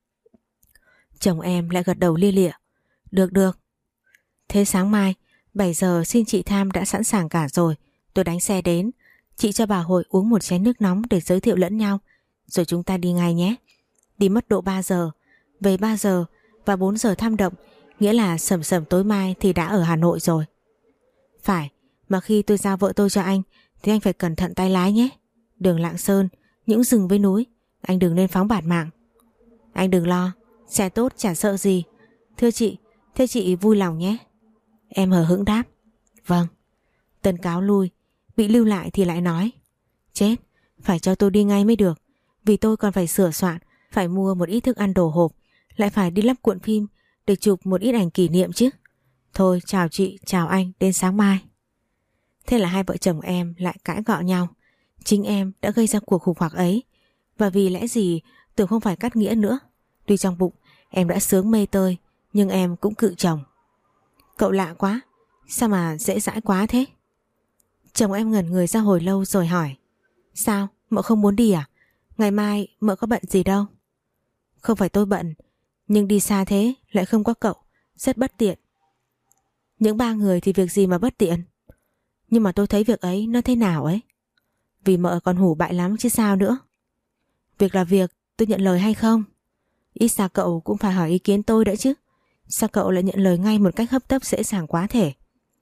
Chồng em lại gật đầu lia lịa, được được. Thế sáng mai bảy giờ xin chị Tham đã sẵn sàng cả rồi, tôi đánh xe đến. Chị cho bà Hội uống một chén nước nóng để giới thiệu lẫn nhau, rồi chúng ta đi ngay nhé. Đi mất độ ba giờ, về ba giờ và bốn giờ thăm động, nghĩa là sầm sầm tối mai thì đã ở Hà Nội rồi. Phải, mà khi tôi giao vợ tôi cho anh thì anh phải cẩn thận tay lái nhé. Đường Lạng Sơn, những rừng với núi, anh đừng nên phóng bạt mạng. Anh đừng lo, xe tốt chả sợ gì. Thưa chị, thế chị vui lòng nhé. Em hờ hững đáp, vâng. Tân cáo lui, bị lưu lại thì lại nói, chết, phải cho tôi đi ngay mới được, vì tôi còn phải sửa soạn, phải mua một ít thức ăn đồ hộp, lại phải đi lắp cuộn phim để chụp một ít ảnh kỷ niệm chứ. Thôi chào chị, chào anh, đến sáng mai. Thế là hai vợ chồng em lại cãi gọ nhau. Chính em đã gây ra cuộc khủng hoảng ấy, và vì lẽ gì tưởng không phải cắt nghĩa nữa. Tuy trong bụng em đã sướng mê tơi, nhưng em cũng cự chồng. Cậu lạ quá, sao mà dễ dãi quá thế? Chồng em ngẩn người ra hồi lâu rồi hỏi, sao, mợ không muốn đi à? Ngày mai mợ có bận gì đâu. Không phải tôi bận, nhưng đi xa thế lại không có cậu, rất bất tiện. Những ba người thì việc gì mà bất tiện? Nhưng mà tôi thấy việc ấy nó thế nào ấy. Vì mợ còn hủ bại lắm chứ sao nữa. Việc là việc, tôi nhận lời hay không? Ít ra cậu cũng phải hỏi ý kiến tôi đã chứ. Sao cậu lại nhận lời ngay một cách hấp tấp dễ dàng quá thể?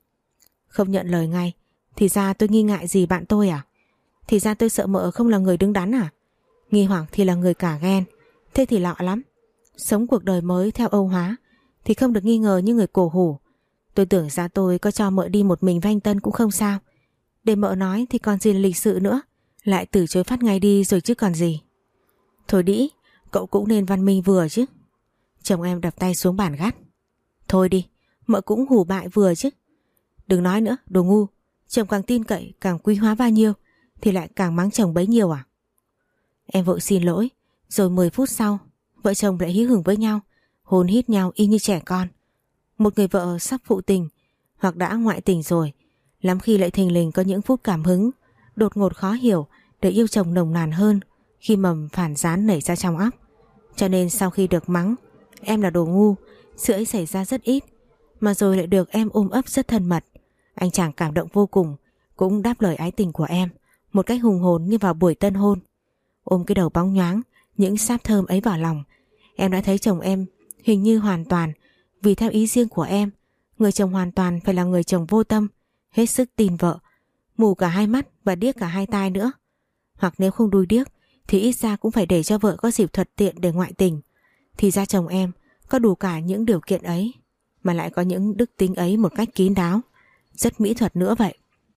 Không nhận lời ngay thì ra tôi nghi ngại gì bạn tôi à? Thì ra tôi sợ mợ không là người đứng đắn à? Nghi hoặc thì là người cả ghen. Thế thì lạ lắm. Sống cuộc đời mới theo Âu hóa thì không được nghi ngờ như người cổ hủ. Tôi tưởng ra tôi có cho mợ đi một mình với anh Tân cũng không sao. Để mợ nói thì còn gì là lịch sự nữa. Lại từ chối phát ngay đi rồi chứ còn gì. Thôi đĩ, cậu cũng nên văn minh vừa chứ. Chồng em đập tay xuống bàn gắt. Thôi đi, mợ cũng hủ bại vừa chứ. Đừng nói nữa, đồ ngu. Chồng càng tin cậy, càng quý hóa bao nhiêu thì lại càng mắng chồng bấy nhiêu à? Em vội xin lỗi. Rồi mười phút sau, vợ chồng lại hí hửng với nhau, hôn hít nhau y như trẻ con. Một người vợ sắp phụ tình hoặc đã ngoại tình rồi, lắm khi lại thình lình có những phút cảm hứng đột ngột khó hiểu để yêu chồng nồng nàn hơn khi mầm phản gián nảy ra trong óc. Cho nên sau khi được mắng em là đồ ngu, sự ấy xảy ra rất ít, mà rồi lại được em ôm ấp rất thân mật. Anh chàng cảm động vô cùng, cũng đáp lời ái tình của em một cách hùng hồn như vào buổi tân hôn. Ôm cái đầu bóng nhoáng, những sáp thơm ấy vào lòng, em đã thấy chồng em hình như hoàn toàn vì theo ý riêng của em. Người chồng hoàn toàn phải là người chồng vô tâm, hết sức tin vợ, mù cả hai mắt và điếc cả hai tai nữa. Hoặc nếu không đuôi điếc thì ít ra cũng phải để cho vợ có dịp thuận tiện để ngoại tình. Thì ra chồng em có đủ cả những điều kiện ấy, mà lại có những đức tính ấy một cách kín đáo, rất mỹ thuật nữa vậy.